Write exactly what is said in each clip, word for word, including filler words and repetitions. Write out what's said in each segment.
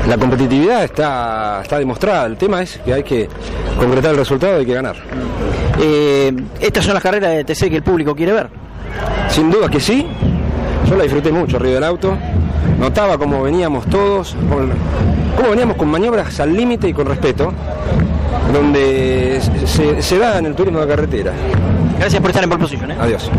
la competitividad está, está demostrada. El tema es que hay que concretar el resultado y hay que ganar. Eh, estas son las carreras de T C que el público quiere ver. Sin duda que sí. Yo la disfruté mucho arriba del auto. Notaba cómo veníamos todos, con, cómo veníamos con maniobras al límite y con respeto, donde se, se da en el turismo de carretera. Gracias por estar en pole position, ¿eh? Adiós.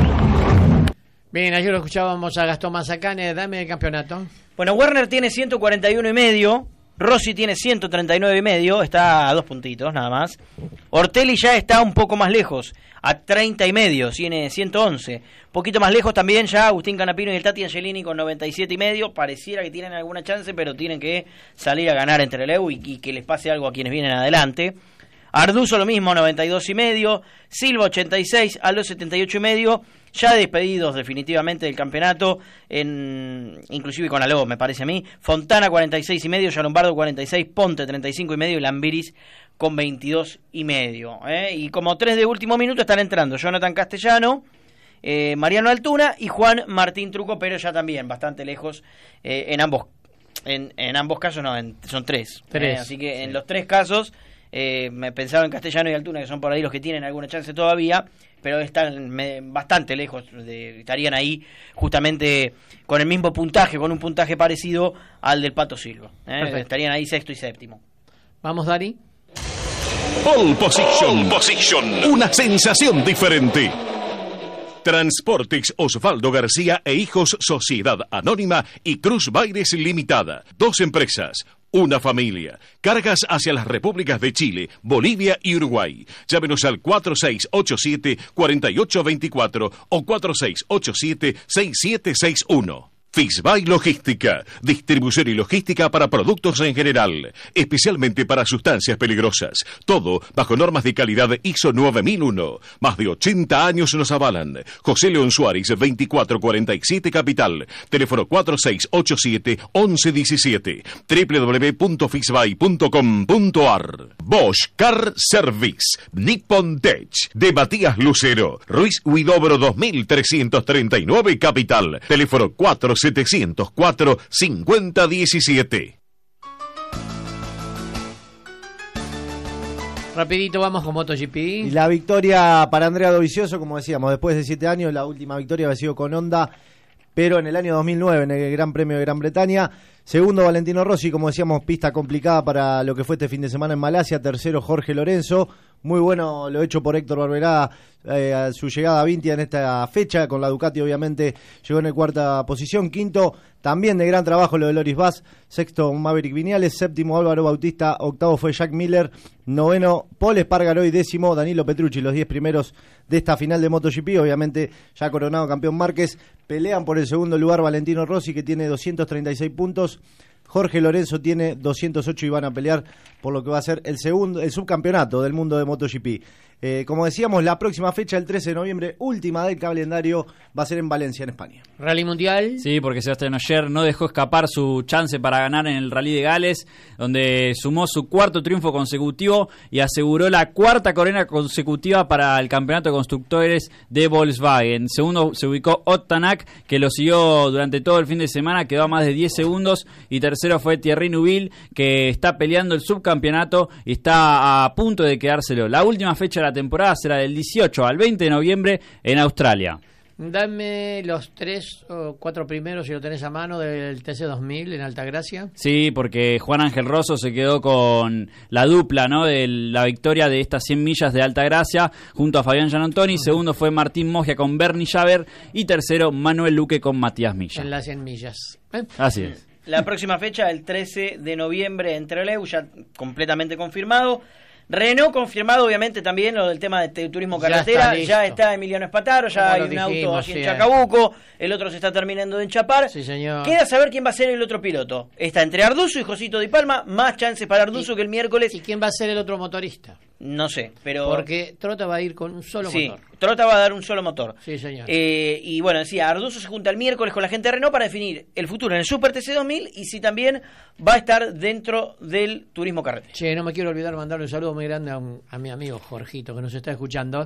Bien, ayer lo escuchábamos a Gastón Mazacane. Dame el campeonato. Bueno, Werner tiene ciento cuarenta y uno y medio, Rossi tiene ciento treinta y nueve y medio, está a dos puntitos nada más. Ortelli ya está un poco más lejos, a treinta y medio, tiene ciento once. Poquito más lejos también ya Agustín Canapino y el Tati Angelini con noventa y siete y medio. Pareciera que tienen alguna chance, pero tienen que salir a ganar entre el E U y, y que les pase algo a quienes vienen adelante. Arduzo lo mismo, noventa y dos y medio, Silva ochenta y seis, Aldo setenta y ocho y medio, ya despedidos definitivamente del campeonato, en, inclusive con Aló me parece a mí. Fontana cuarenta y seis y medio, Lombardo cuarenta y seis, Ponte treinta y cinco y medio y Lambiris con veintidós y medio. ¿eh? Y como tres de último minuto están entrando Jonathan Castellano, eh, Mariano Altuna y Juan Martín Truco, pero ya también bastante lejos eh, en ambos en, en ambos casos, no, en, son tres. tres. Eh, así que sí. En los tres casos eh, me pensaba en Castellano y Altuna, que son por ahí los que tienen alguna chance todavía, pero están me, bastante lejos, de, estarían ahí justamente con el mismo puntaje, con un puntaje parecido al del Pato Silva. ¿eh? Estarían ahí sexto y séptimo. Vamos, Dari. Pole Position. Pole Position. Una sensación diferente. Transportex Osvaldo García e Hijos Sociedad Anónima y Cruz Baires Limitada. Dos empresas. Una familia. Cargas hacia las repúblicas de Chile, Bolivia y Uruguay. Llámenos al cuatro seis ocho siete, cuatro ocho dos cuatro o cuatro seis ocho siete, seis siete seis uno. Fisbay Logística, distribución y logística para productos en general, especialmente para sustancias peligrosas. Todo bajo normas de calidad I S O nueve mil uno. Más de ochenta años nos avalan. José León Suárez, veinticuatro cuarenta y siete Capital. Teléfono cuatro seis ocho siete, once diecisiete. doble u doble u doble u punto fisbay punto com punto a r. Bosch Car Service. Nippon Tech. De Matías Lucero. Ruiz Huidobro dos mil trescientos treinta y nueve Capital. Teléfono cuatro setecientos cuatro, cincuenta diecisiete. Rapidito vamos con MotoGP. Y la victoria para Andrea Dovizioso, como decíamos, después de siete años, la última victoria había sido con Honda, pero en el año dos mil nueve, en el Gran Premio de Gran Bretaña. Segundo, Valentino Rossi, como decíamos, pista complicada para lo que fue este fin de semana en Malasia. Tercero, Jorge Lorenzo. Muy bueno lo hecho por Héctor Barberá eh, a su llegada a Vintia en esta fecha. Con la Ducati, obviamente, llegó en la cuarta posición. Quinto, también de gran trabajo lo de Loris Bass. Sexto, Maverick Viñales. Séptimo, Álvaro Bautista. Octavo fue Jack Miller. Noveno, Paul Espargaró. Y décimo, Danilo Petrucci. Los diez primeros de esta final de MotoGP. Obviamente, ya coronado campeón Márquez. Pelean por el segundo lugar Valentino Rossi, que tiene doscientos treinta y seis puntos. Jorge Lorenzo tiene doscientos ocho y van a pelear por lo que va a ser el segundo, el subcampeonato del mundo de MotoGP. Eh, como decíamos, la próxima fecha, el trece de noviembre, última del calendario, va a ser en Valencia, en España. Rally Mundial. Sí, porque Sebastián Ogier no dejó escapar su chance para ganar en el Rally de Gales, donde sumó su cuarto triunfo consecutivo y aseguró la cuarta corona consecutiva para el campeonato de constructores de Volkswagen. Segundo se ubicó Ott Tanak, que lo siguió durante todo el fin de semana, quedó a más de diez segundos, y tercero fue Thierry Neuville, que está peleando el subcampeonato y está a punto de quedárselo. La última fecha de la temporada será del dieciocho al veinte de noviembre en Australia. Dame los tres o cuatro primeros, si lo tenés a mano, del T C dos mil en Altagracia. Sí, porque Juan Ángel Rosso se quedó con la dupla, ¿no?, de la victoria de estas cien millas de Altagracia junto a Fabián Gianantoni. Segundo fue Martín Mogia con Bernie Javer y tercero Manuel Luque con Matías Milla. En las cien millas. ¿Eh? Así es. La próxima fecha, el trece de noviembre en Trelew, ya completamente confirmado. Renault confirmado, obviamente, también lo del tema de turismo carretera. Ya está, ya está Emiliano Espataro, ya hay un dijimos, auto allí sí, en Chacabuco, el otro se está terminando de enchapar. Sí, señor. Queda saber quién va a ser el otro piloto. Está entre Arduzo y Josito Di Palma, más chances para Arduzo que el miércoles. ¿Y quién va a ser el otro motorista? No sé, pero... Porque Trota va a ir con un solo sí, motor. Trota va a dar un solo motor. Sí, señor. Eh, y bueno, decía, Arduzo se junta el miércoles con la gente de Renault para definir el futuro en el Super T C dos mil y si también va a estar dentro del turismo carretera. Che, no me quiero olvidar mandarle un saludo muy grande a, un, a mi amigo Jorgito, que nos está escuchando.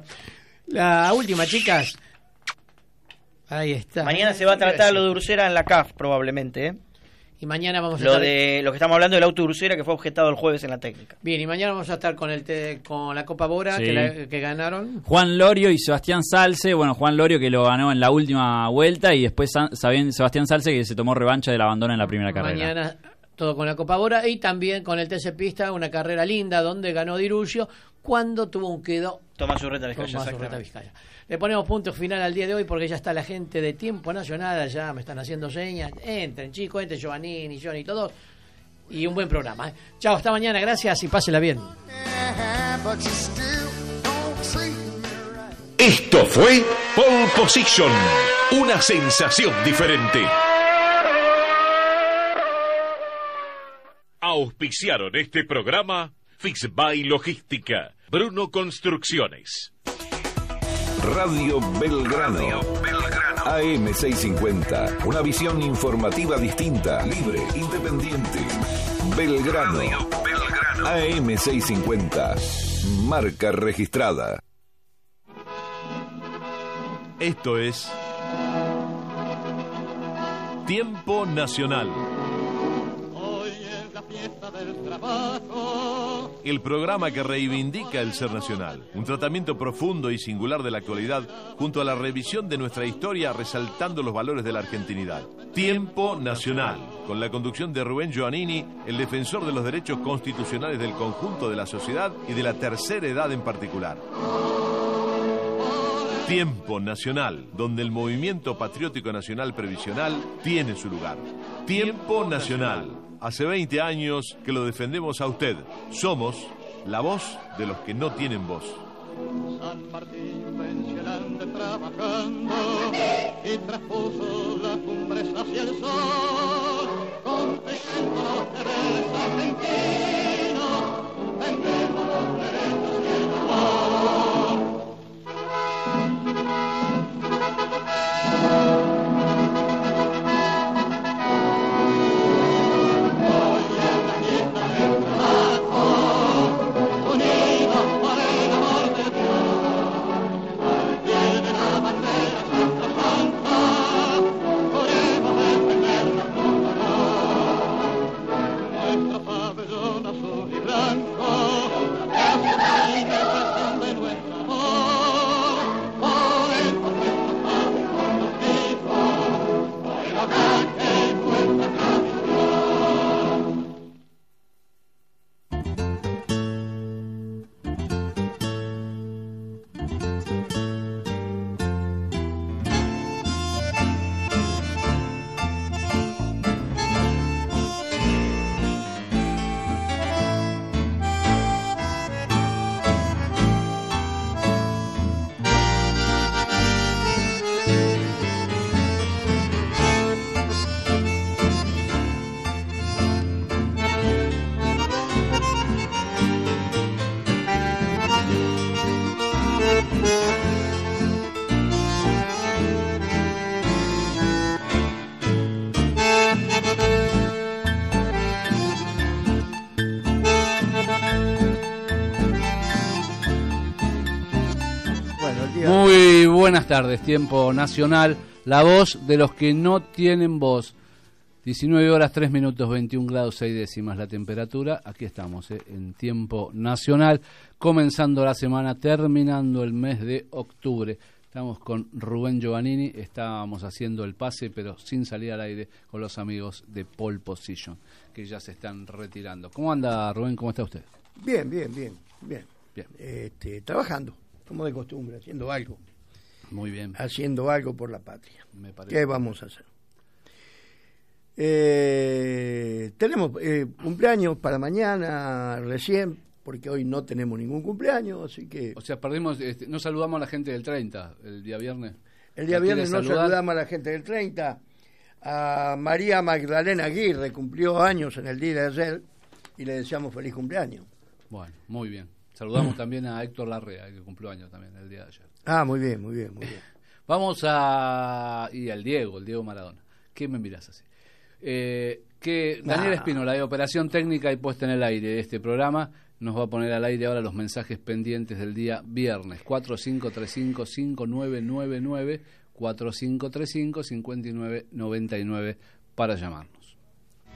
La última, chicas. Ahí está. Mañana se va a tratar lo de Ursera en la C A F, probablemente, ¿eh? Y mañana vamos a Lo estar... de lo que estamos hablando del auto Ursera, que fue objetado el jueves en la técnica. Bien, y mañana vamos a estar con el te- con la Copa Bora, Sí. que, la- que ganaron. Juan Lorio y Sebastián Salce, bueno, Juan Lorio que lo ganó en la última vuelta y después San- Sabien- Sebastián Salce que se tomó revancha del abandono en la primera carrera. Mañana todo con la Copa Bora y también con el T C Pista, una carrera linda donde ganó Dirullo cuando tuvo un quedo Tomás Urreta con Vizcaya. Tomás Urreta exactamente. Vizcaya. Le ponemos punto final al día de hoy porque ya está la gente de Tiempo Nacional, allá me están haciendo señas. Entren, chicos, entren Giovannini, Johnny, todos. Y un buen programa. ¿eh? Chao, hasta mañana, gracias y pásela bien. Esto fue Pole Position, una sensación diferente. Auspiciaron este programa Fixbay Logística, Bruno Construcciones. Radio Belgrano. A M seiscientos cincuenta. Una visión informativa distinta, libre, independiente. Belgrano. A M seiscientos cincuenta. Marca registrada. Esto es Tiempo Nacional. Hoy es la fiesta del trabajo. El programa que reivindica el ser nacional. Un tratamiento profundo y singular de la actualidad junto a la revisión de nuestra historia resaltando los valores de la argentinidad. Tiempo Nacional, con la conducción de Rubén Giovannini, el defensor de los derechos constitucionales del conjunto de la sociedad y de la tercera edad en particular. Tiempo Nacional, donde el movimiento patriótico nacional previsional tiene su lugar. Tiempo Nacional. Hace veinte años que lo defendemos a usted. Somos la voz de los que no tienen voz. San Martín pensionante trabajando y traspuso las cumbres hacia el sol, conquistando los deberes argentinos, vendemos los derechos y el amor. Muy buenas tardes, Tiempo Nacional, la voz de los que no tienen voz. diecinueve horas, tres minutos, veintiún grados, seis décimas la temperatura. Aquí estamos, eh, en Tiempo Nacional, comenzando la semana, terminando el mes de octubre. Estamos con Rubén Giovannini, estábamos haciendo el pase, pero sin salir al aire, con los amigos de Pole Position, que ya se están retirando. ¿Cómo anda, Rubén? ¿Cómo está usted? Bien, bien, bien, bien. Bien. Este, trabajando, como de costumbre, haciendo algo. Muy bien. Haciendo algo por la patria. Me parece. ¿Qué vamos a hacer? Eh, tenemos eh, cumpleaños para mañana recién, porque hoy no tenemos ningún cumpleaños, así que... O sea, perdimos, este, no saludamos a la gente del treinta, el día viernes. El día viernes no saludar? saludamos a la gente del treinta. A María Magdalena Aguirre cumplió años en el día de ayer y le deseamos feliz cumpleaños. Bueno, muy bien. Saludamos también a Héctor Larrea, que cumplió años también el día de ayer. Ah, muy bien, muy bien, muy bien. Vamos a... y al Diego, el Diego Maradona. ¿Qué me mirás así? Eh, que Daniel Nah. Espínola, de Operación Técnica y puesta en el aire de este programa, nos va a poner al aire ahora los mensajes pendientes del día viernes. cuatro cinco tres cinco, cinco nueve nueve nueve, cuatro cinco tres cinco, cinco nueve nueve nueve para llamarnos.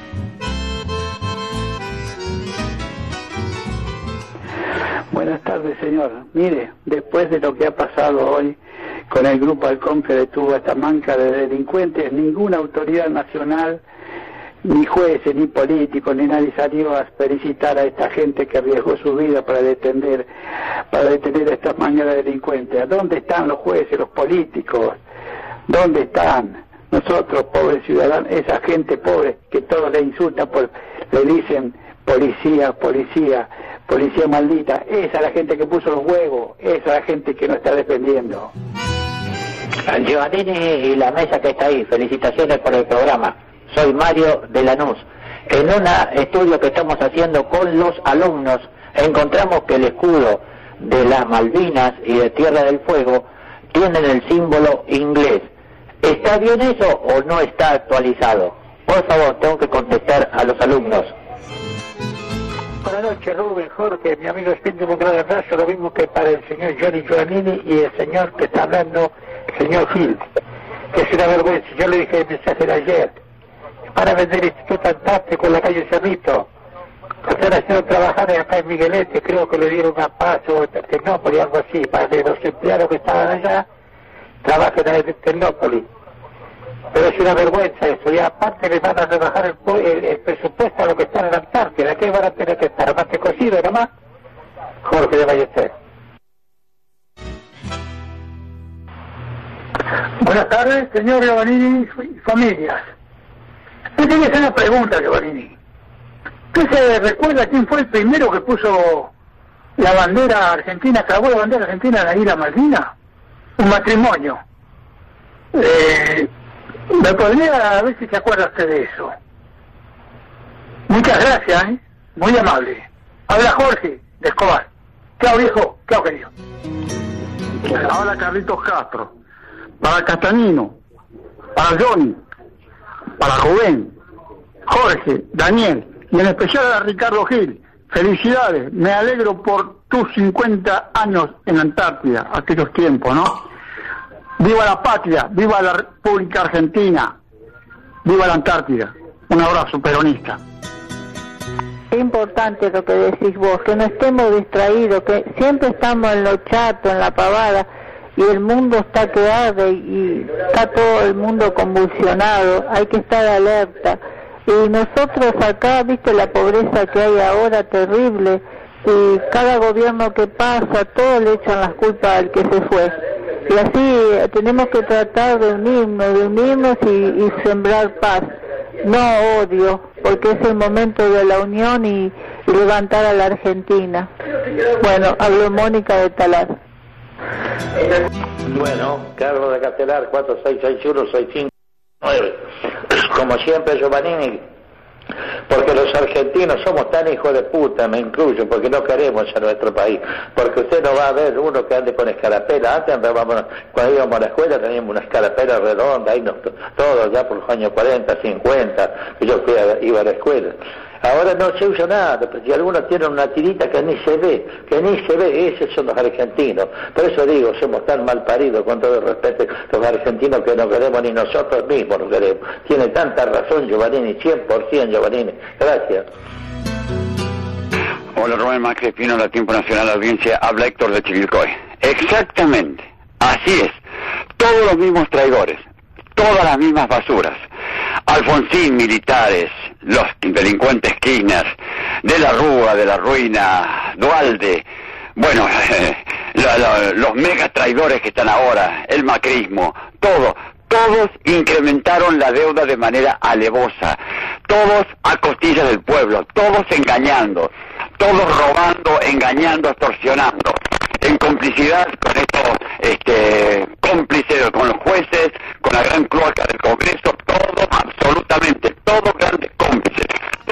Buenas tardes, señor. Mire, después de lo que ha pasado hoy con el grupo Halcón que detuvo a esta manca de delincuentes, ninguna autoridad nacional, ni jueces, ni políticos, ni nadie salió a felicitar a esta gente que arriesgó su vida para detener, para detener a esta manca de delincuentes. ¿Dónde están los jueces, los políticos? ¿Dónde están nosotros, pobres ciudadanos, esa gente pobre que todos le insultan, por, le dicen policía, policía, policía maldita? Esa es la gente que puso los huevos, esa es la gente que nos está defendiendo. Giovannini y la mesa que está ahí, felicitaciones por el programa. Soy Mario de Lanús. En un estudio que estamos haciendo con los alumnos, encontramos que el escudo de las Malvinas y de Tierra del Fuego tienen el símbolo inglés. ¿Está bien eso o no está actualizado? Por favor, tengo que contestar a los alumnos. Buenas noches, Rubén, Jorge, mi amigo Espíritu de un gran abrazo, lo mismo que para el señor Johnny Giovannini y el señor que está hablando, el señor Gil, que es una vergüenza. Yo le dije el mensaje de ayer, para vender el Instituto Antártico en la calle Cerrito, que están haciendo trabajar acá en Miguelete, creo que le dieron un paso en Tecnópolis, algo así, para que los empleados que estaban allá trabajen en Tecnópolis. Pero es una vergüenza eso, y aparte les van a rebajar el, el, el presupuesto a lo que están en la Antártida. ¿Qué van a tener que estar? ¿Más que cocido nomás? Jorge de Ballester. Buenas tardes, señor Giovannini y familias. Yo tenía que hacer una pregunta, Giovannini. ¿Usted se recuerda quién fue el primero que puso la bandera argentina, clavó la bandera argentina en la isla Malvina? Un matrimonio. Eh... ¿Me podría a ver si se acuerda usted de eso? Muchas gracias, ¿eh? Muy amable. Habla Jorge, de Escobar. Chao, viejo. Chao, querido. Ahora Carlitos Castro. Para Castanino. Para Johnny. Para Rubén. Jorge, Daniel. Y en especial a Ricardo Gil. Felicidades. Me alegro por tus cincuenta años en la Antártida. Aquellos tiempos, ¿no? ¡Viva la patria! ¡Viva la República Argentina! ¡Viva la Antártida! Un abrazo peronista. Es importante lo que decís vos, que no estemos distraídos, que siempre estamos en lo chato, en la pavada, y el mundo está que arde y está todo el mundo convulsionado, hay que estar alerta. Y nosotros acá, viste la pobreza que hay ahora, terrible, y cada gobierno que pasa, todos le echan las culpas al que se fue. Y así tenemos que tratar de unirnos, de unirnos y, y sembrar paz, no odio, porque es el momento de la unión y, y levantar a la Argentina. Bueno, hablo Mónica de Talar. Bueno, Carlos de Castelar, cuatro seis seis uno seis cinco nueve. Como siempre, Giovannini, porque los argentinos somos tan hijos de puta, me incluyo, porque no queremos a nuestro país, porque usted no va a ver uno que ande con escarapela. Antes andábamos, cuando íbamos a la escuela teníamos una escarapela redonda, ahí nos, todos ya por los años cuarenta, cincuenta, que yo fui a, iba a la escuela. Ahora no se usa nada, y algunos tienen una tirita que ni se ve, que ni se ve, esos son los argentinos. Por eso digo, somos tan mal paridos, con todo el respeto, los argentinos que no queremos ni nosotros mismos nos queremos. Tiene tanta razón Giovannini, cien por ciento Giovannini. Gracias. Hola, Rubén Macri Espino, la Tiempo Nacional Audiencia, habla Héctor de Chivilcoy. Exactamente, así es, todos los mismos traidores, todas las mismas basuras. Alfonsín, militares, los delincuentes Kirchner, de la Rúa, de la Ruina, Dualde, bueno, eh, la, la, los mega traidores que están ahora, el macrismo, todo, todos incrementaron la deuda de manera alevosa, todos a costillas del pueblo, todos engañando, todos robando, engañando, extorsionando, en complicidad con estos este, cómplices, con los jueces, con la gran cloaca del Congreso, todo, absolutamente, todos grandes cómplices.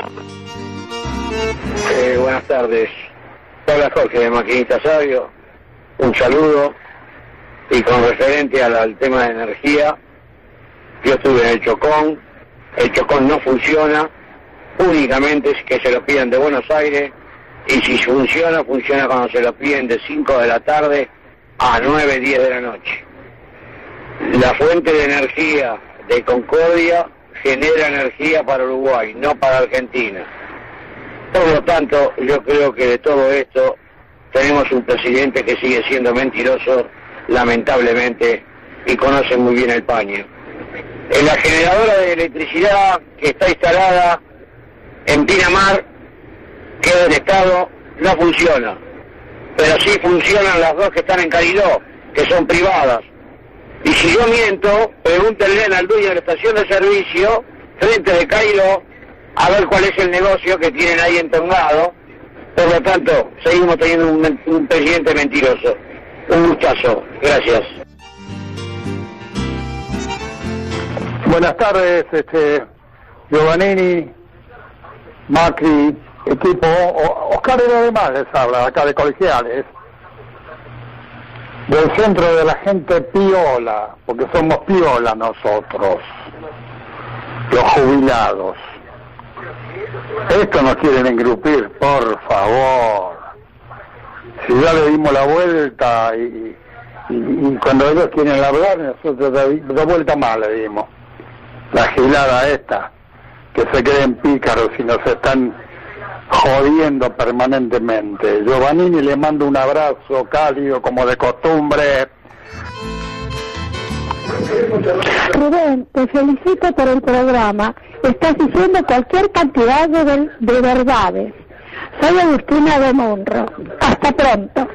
Eh, buenas tardes. Hola Jorge de Maquinista Sabio. Un saludo. Y con referente al, al tema de energía, yo estuve en el Chocón. El Chocón no funciona. Únicamente es que se lo piden de Buenos Aires. Y si funciona, funciona cuando se lo piden de cinco de la tarde a nueve, diez de la noche. La fuente de energía de Concordia genera energía para Uruguay, no para Argentina. Por lo tanto, yo creo que de todo esto tenemos un presidente que sigue siendo mentiroso, lamentablemente, y conoce muy bien el paño. En la generadora de electricidad que está instalada en Pinamar, que es del Estado, no funciona. Pero sí funcionan las dos que están en Cariló, que son privadas. Y si yo miento, pregúntenle al dueño de la estación de servicio, frente de Cariló, a ver cuál es el negocio que tienen ahí entornado. Por lo tanto, seguimos teniendo un, un presidente mentiroso. Un gustazo. Gracias. Buenas tardes, este, Giovannini, Macri, equipo. O, Oscar y demás les habla, acá de Colegiales. Del centro de la gente piola, porque somos piola nosotros, los jubilados. Esto nos quieren engrupir, por favor. Si ya le dimos la vuelta y, y, y cuando ellos quieren hablar, nosotros de vuelta más le dimos. La gilada esta, que se creen pícaros y nos están jodiendo permanentemente. Giovannini, le mando un abrazo cálido como de costumbre. Rubén, te felicito por el programa. Estás diciendo cualquier cantidad de, de verdades. Soy Agustina de Monro. Hasta pronto.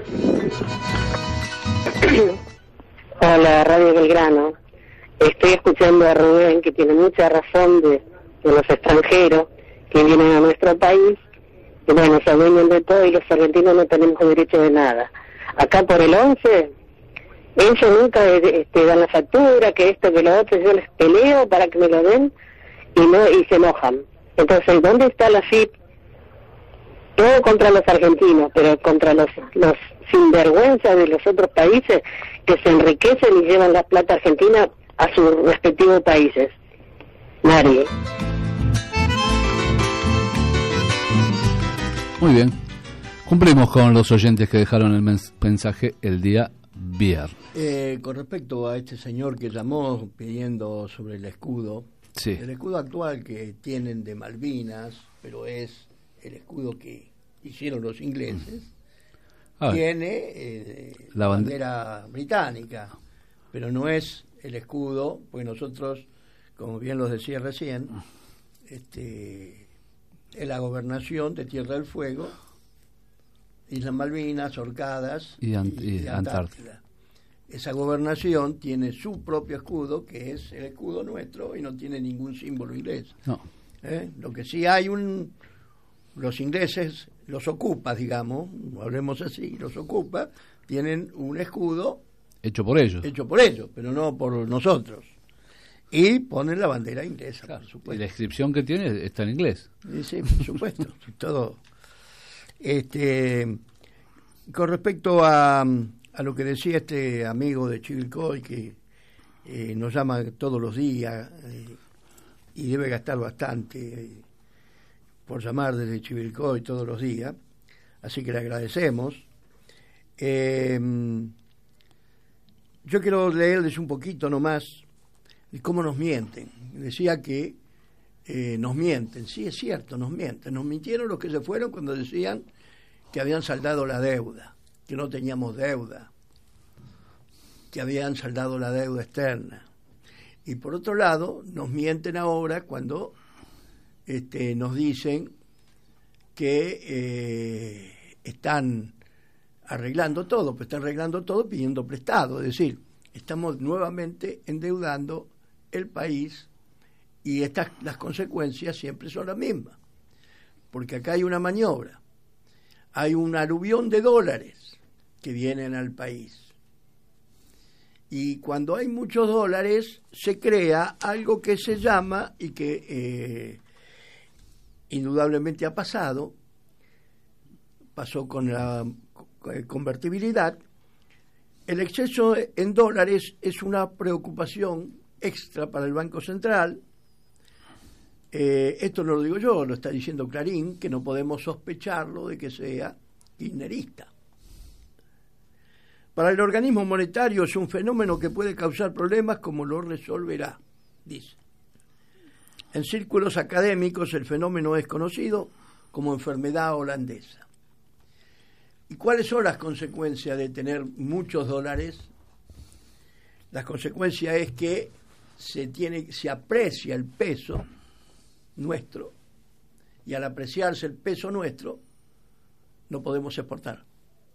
Hola, Radio Belgrano. Estoy escuchando a Rubén, que tiene mucha razón de, de los extranjeros que vienen a nuestro país. Y bueno, se adueñan de todo y los argentinos no tenemos derecho de nada. Acá por el once, ellos nunca este, dan la factura, que esto, que lo otro. Yo les peleo para que me lo den y no y se enojan. Entonces, ¿dónde está la F I P? Todo contra los argentinos, pero contra los, los sinvergüenzas de los otros países que se enriquecen y llevan la plata argentina a sus respectivos países. Nadie. Muy bien. Cumplimos con los oyentes que dejaron el mensaje el día viernes. Eh, con respecto a este señor que llamó pidiendo sobre el escudo, sí. El escudo actual que tienen de Malvinas, pero es el escudo que hicieron los ingleses, mm. tiene eh, la bande- bandera británica, pero no es el escudo, porque nosotros, como bien los decía recién, este, es la gobernación de Tierra del Fuego, Islas Malvinas, Orcadas y, Ant- y, y y Antártida. Antártida. Esa gobernación tiene su propio escudo, que es el escudo nuestro, y no tiene ningún símbolo inglés. No. ¿Eh? Lo que sí hay un... Los ingleses, los ocupas, digamos, hablemos así, los ocupas, tienen un escudo... Hecho por ellos. Hecho por ellos, pero no por nosotros. Y ponen la bandera inglesa, claro, por supuesto. Y la inscripción que tiene está en inglés. Sí, sí, por supuesto. todo. Este, con respecto a, a lo que decía este amigo de Chivilcoy, que eh, nos llama todos los días eh, y debe gastar bastante eh, por llamar desde Chivilcoy todos los días, así que le agradecemos. Eh, yo quiero leerles un poquito nomás de cómo nos mienten. Decía que eh, nos mienten, sí es cierto, nos mienten. Nos mintieron los que se fueron cuando decían que habían saldado la deuda, que no teníamos deuda, que habían saldado la deuda externa. Y por otro lado, nos mienten ahora cuando este, nos dicen que eh, están arreglando todo, pues están arreglando todo pidiendo prestado, es decir, estamos nuevamente endeudando el país y estas las consecuencias siempre son las mismas, porque acá hay una maniobra, hay un aluvión de dólares que vienen al país y cuando hay muchos dólares se crea algo que se llama y que eh, indudablemente ha pasado, pasó con la convertibilidad. El exceso en dólares es una preocupación extra para el Banco Central. Eh, esto no lo digo yo, lo está diciendo Clarín, que no podemos sospecharlo de que sea kirchnerista. Para el organismo monetario es un fenómeno que puede causar problemas como lo resolverá, dice. En círculos académicos el fenómeno es conocido como enfermedad holandesa. ¿Y cuáles son las consecuencias de tener muchos dólares? La consecuencia es que se tiene, se aprecia el peso nuestro, y al apreciarse el peso nuestro, no podemos exportar.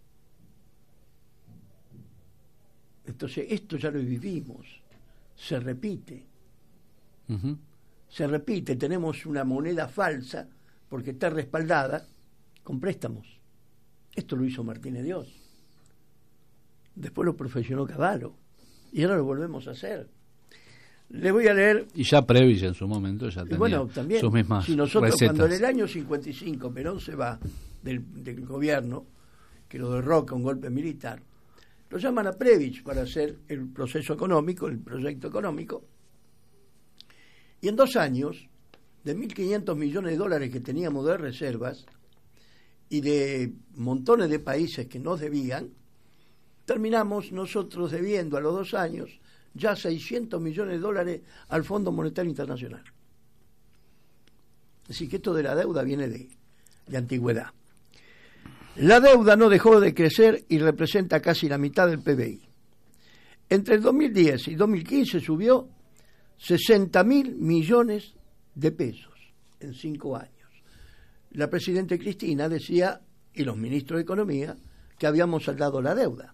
Entonces, esto ya lo vivimos, se repite. Uh-huh. Se repite, tenemos una moneda falsa porque está respaldada con préstamos. Esto lo hizo Martínez Dios. Después lo perfeccionó Cavallo. Y ahora lo volvemos a hacer. Le voy a leer... Y ya Previch en su momento ya tenía bueno, también, sus mismas si nosotros recetas. Cuando en el año cincuenta y cinco Perón se va del, del gobierno, que lo derroca un golpe militar, lo llaman a Previch para hacer el proceso económico, el proyecto económico, y en dos años, de mil quinientos millones de dólares que teníamos de reservas y de montones de países que nos debían, terminamos nosotros debiendo a los dos años ya seiscientos millones de dólares al Fondo Monetario Internacional. Así que esto de la deuda viene de, de antigüedad. La deuda no dejó de crecer y representa casi la mitad del P B I. Entre el dos mil diez y dos mil quince subió sesenta mil millones de pesos en cinco años. La presidenta Cristina decía, y los ministros de Economía, que habíamos saldado la deuda.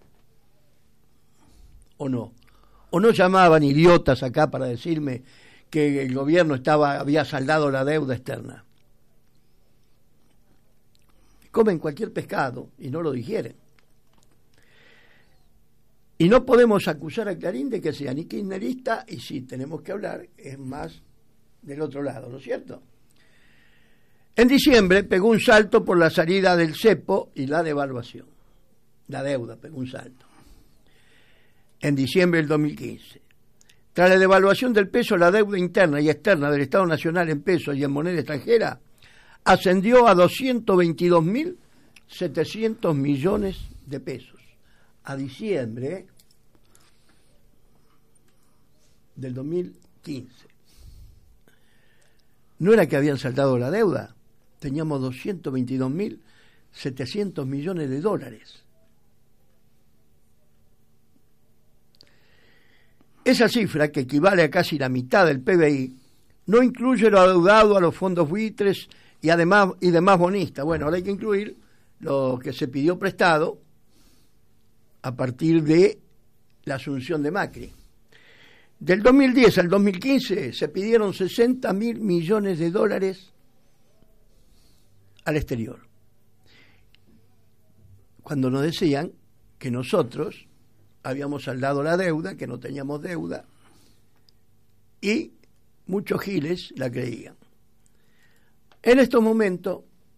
¿O no? ¿O no llamaban idiotas acá para decirme que el gobierno estaba había saldado la deuda externa? Comen cualquier pescado y no lo digieren. Y no podemos acusar a Clarín de que sea ni kirchnerista, y si tenemos que hablar, es más del otro lado, ¿no es cierto? En diciembre pegó un salto por la salida del cepo y la devaluación. La deuda pegó un salto. En diciembre del dos mil quince. Tras la devaluación del peso, la deuda interna y externa del Estado Nacional en pesos y en moneda extranjera ascendió a doscientos veintidós mil setecientos millones de pesos. A diciembre del dos mil quince. ¿No era que habían saldado la deuda? Teníamos doscientos veintidós mil setecientos millones de dólares. Esa cifra, que equivale a casi la mitad del P B I, no incluye lo adeudado a los fondos buitres y además y demás bonistas. Bueno, ahora hay que incluir lo que se pidió prestado a partir de la asunción de Macri. Del dos mil diez al dos mil quince se pidieron sesenta mil millones de dólares al exterior, cuando nos decían que nosotros habíamos saldado la deuda, que no teníamos deuda, y muchos giles la creían. En estos momentos,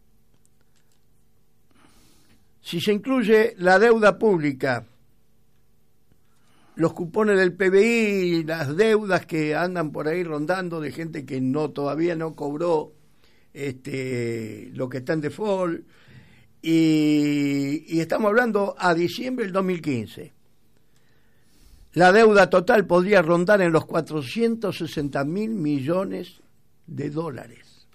si se incluye la deuda pública, los cupones del P B I, las deudas que andan por ahí rondando de gente que no todavía no cobró este, lo que está en default, y, y estamos hablando a diciembre del dos mil quince. La deuda total podría rondar en los cuatrocientos sesenta mil millones de dólares.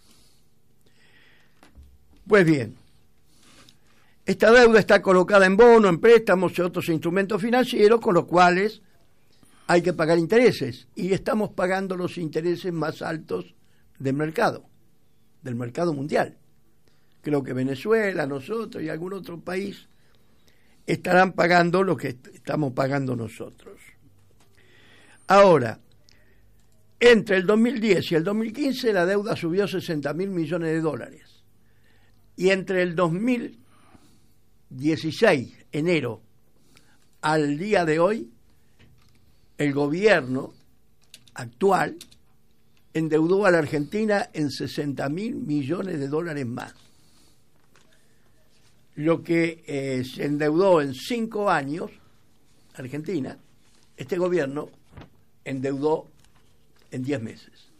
Pues bien, esta deuda está colocada en bonos, en préstamos y otros instrumentos financieros, con los cuales hay que pagar intereses. Y estamos pagando los intereses más altos del mercado, del mercado mundial. Creo que Venezuela, nosotros y algún otro país estarán pagando lo que estamos pagando nosotros. Ahora, entre el dos mil diez y el dos mil quince la deuda subió sesenta mil millones de dólares. Y entre el dos mil dieciséis, enero, al día de hoy, el gobierno actual endeudó a la Argentina en sesenta mil millones de dólares más. Lo que eh, se endeudó en cinco años, Argentina, este gobierno endeudó en diez meses.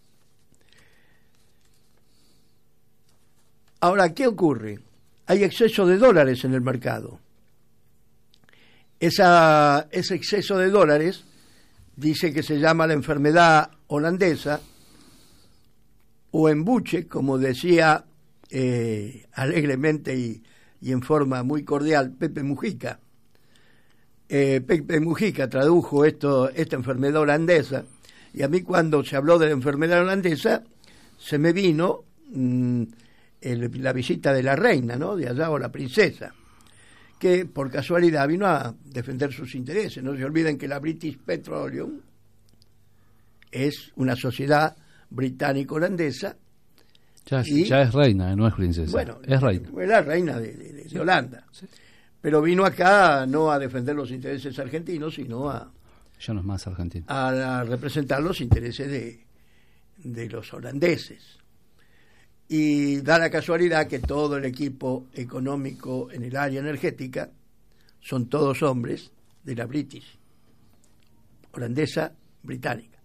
Ahora, ¿qué ocurre? Hay exceso de dólares en el mercado. Esa, ese exceso de dólares dice que se llama la enfermedad holandesa, o embuche, como decía eh, alegremente y, y en forma muy cordial Pepe Mujica. Eh, Pepe Mujica tradujo esto, esta enfermedad holandesa, y a mí cuando se habló de la enfermedad holandesa se me vino mmm, el, la visita de la reina, ¿no?, de allá, o la princesa, que por casualidad vino a defender sus intereses. No se olviden que la British Petroleum es una sociedad británico-holandesa. Ya, y, ya es reina, no es princesa. Bueno, es reina. Es la reina de, de, de sí. Holanda. Sí. Pero vino acá no a defender los intereses argentinos, sino a, ya no es más argentino, a, a representar los intereses de, de los holandeses. Y da la casualidad que todo el equipo económico en el área energética son todos hombres de la British, holandesa, británica.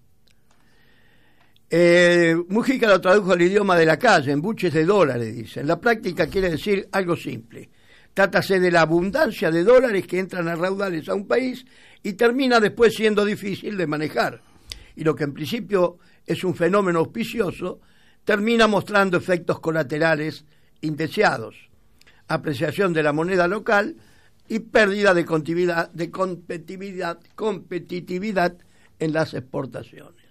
Eh, Mujica lo tradujo al idioma de la calle, en buches de dólares, dice. En la práctica quiere decir algo simple. Trátase de la abundancia de dólares que entran a raudales a un país y termina después siendo difícil de manejar. Y lo que en principio es un fenómeno auspicioso, termina mostrando efectos colaterales indeseados, apreciación de la moneda local y pérdida de competitividad, de competitividad, competitividad en las exportaciones.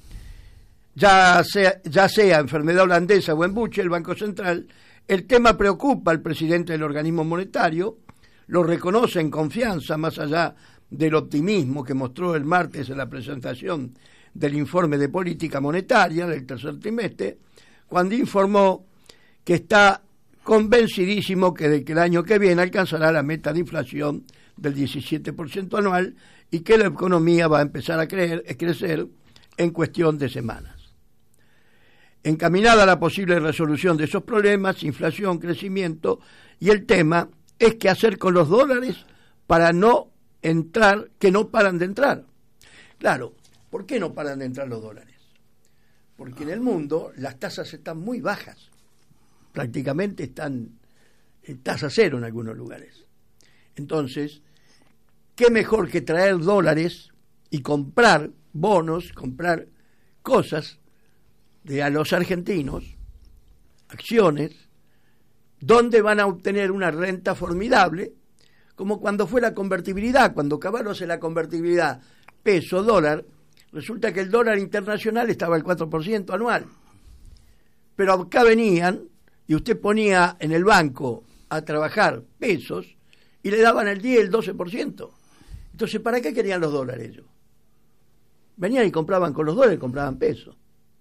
Ya sea, ya sea enfermedad holandesa o embuche, el Banco Central, el tema preocupa al presidente del organismo monetario, lo reconoce en confianza, más allá del optimismo que mostró el martes en la presentación del informe de política monetaria del tercer trimestre, cuando informó que está convencidísimo que, de que el año que viene alcanzará la meta de inflación del diecisiete por ciento anual y que la economía va a empezar a, creer, a crecer en cuestión de semanas. Encaminada a la posible resolución de esos problemas, inflación, crecimiento, y el tema es qué hacer con los dólares para no entrar, que no paran de entrar. Claro, ¿por qué no paran de entrar los dólares? Porque en el mundo las tasas están muy bajas, prácticamente están en tasa cero en algunos lugares. Entonces, ¿qué mejor que traer dólares y comprar bonos, comprar cosas de a los argentinos, acciones, donde van a obtener una renta formidable, como cuando fue la convertibilidad, cuando Cavallo hace la convertibilidad peso-dólar, resulta que el dólar internacional estaba al cuatro por ciento anual. Pero acá venían y usted ponía en el banco a trabajar pesos y le daban el diez, el doce por ciento. Entonces, ¿para qué querían los dólares ellos? Venían y compraban con los dólares, compraban pesos.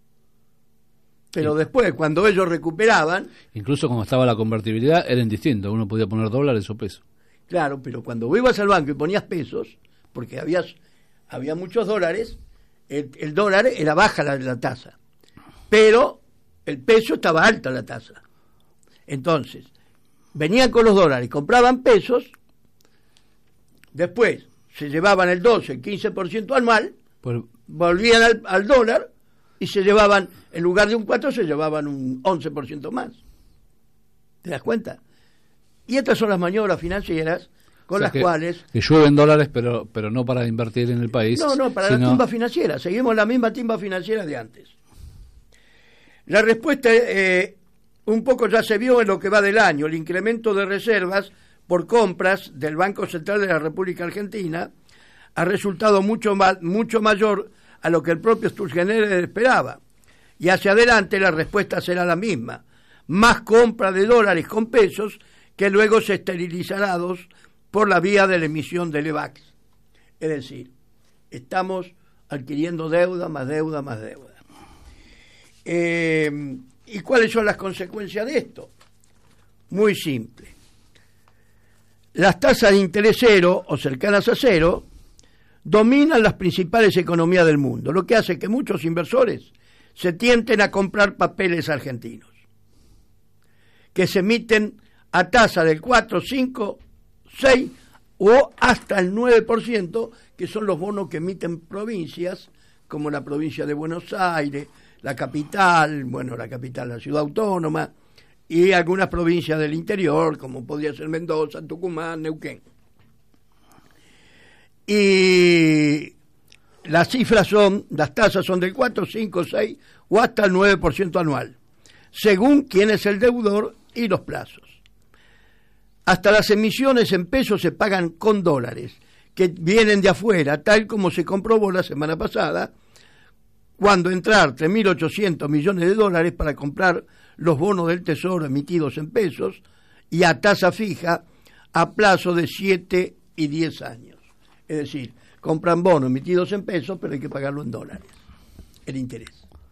Pero sí. Después, cuando ellos recuperaban... Incluso como estaba la convertibilidad, era indistinto. Uno podía poner dólares o pesos. Claro, pero cuando vos ibas al banco y ponías pesos, porque había, había muchos dólares, el, el dólar era baja la, la tasa. Pero el peso estaba alta la tasa. Entonces, venían con los dólares, compraban pesos, después se llevaban el doce, el quince por ciento anual, pues, volvían al, al dólar y se llevaban, en lugar de un cuatro, se llevaban un once por ciento más. ¿Te das cuenta? Y estas son las maniobras financieras con o sea, las que, cuales... Que llueven dólares, pero pero no para invertir en el país. No, no, para sino... la timba financiera. Seguimos la misma timba financiera de antes. La respuesta, eh, un poco ya se vio en lo que va del año. El incremento de reservas por compras del Banco Central de la República Argentina ha resultado mucho, ma- mucho mayor a lo que el propio Sturzenegger esperaba. Y hacia adelante la respuesta será la misma. Más compra de dólares con pesos que luego se esterilizarán por la vía de la emisión del EVAX. Es decir, estamos adquiriendo deuda, más deuda, más deuda. Eh, ¿Y cuáles son las consecuencias de esto? Muy simple. Las tasas de interés cero o cercanas a cero dominan las principales economías del mundo, lo que hace que muchos inversores se tienten a comprar papeles argentinos, que se emiten a tasa del cuatro, cinco, seis o hasta el nueve por ciento, que son los bonos que emiten provincias, como la provincia de Buenos Aires, la capital, bueno, la capital, la ciudad autónoma, y algunas provincias del interior, como podría ser Mendoza, Tucumán, Neuquén. Y las cifras son, las tasas son del cuatro, cinco, seis o hasta el nueve por ciento anual, según quién es el deudor y los plazos. Hasta las emisiones en pesos se pagan con dólares, que vienen de afuera, tal como se comprobó la semana pasada, cuando entraron tres mil ochocientos millones de dólares para comprar los bonos del Tesoro emitidos en pesos y a tasa fija a plazo de siete y diez años. Es decir, compran bonos emitidos en pesos, pero hay que pagarlo en dólares, el interés.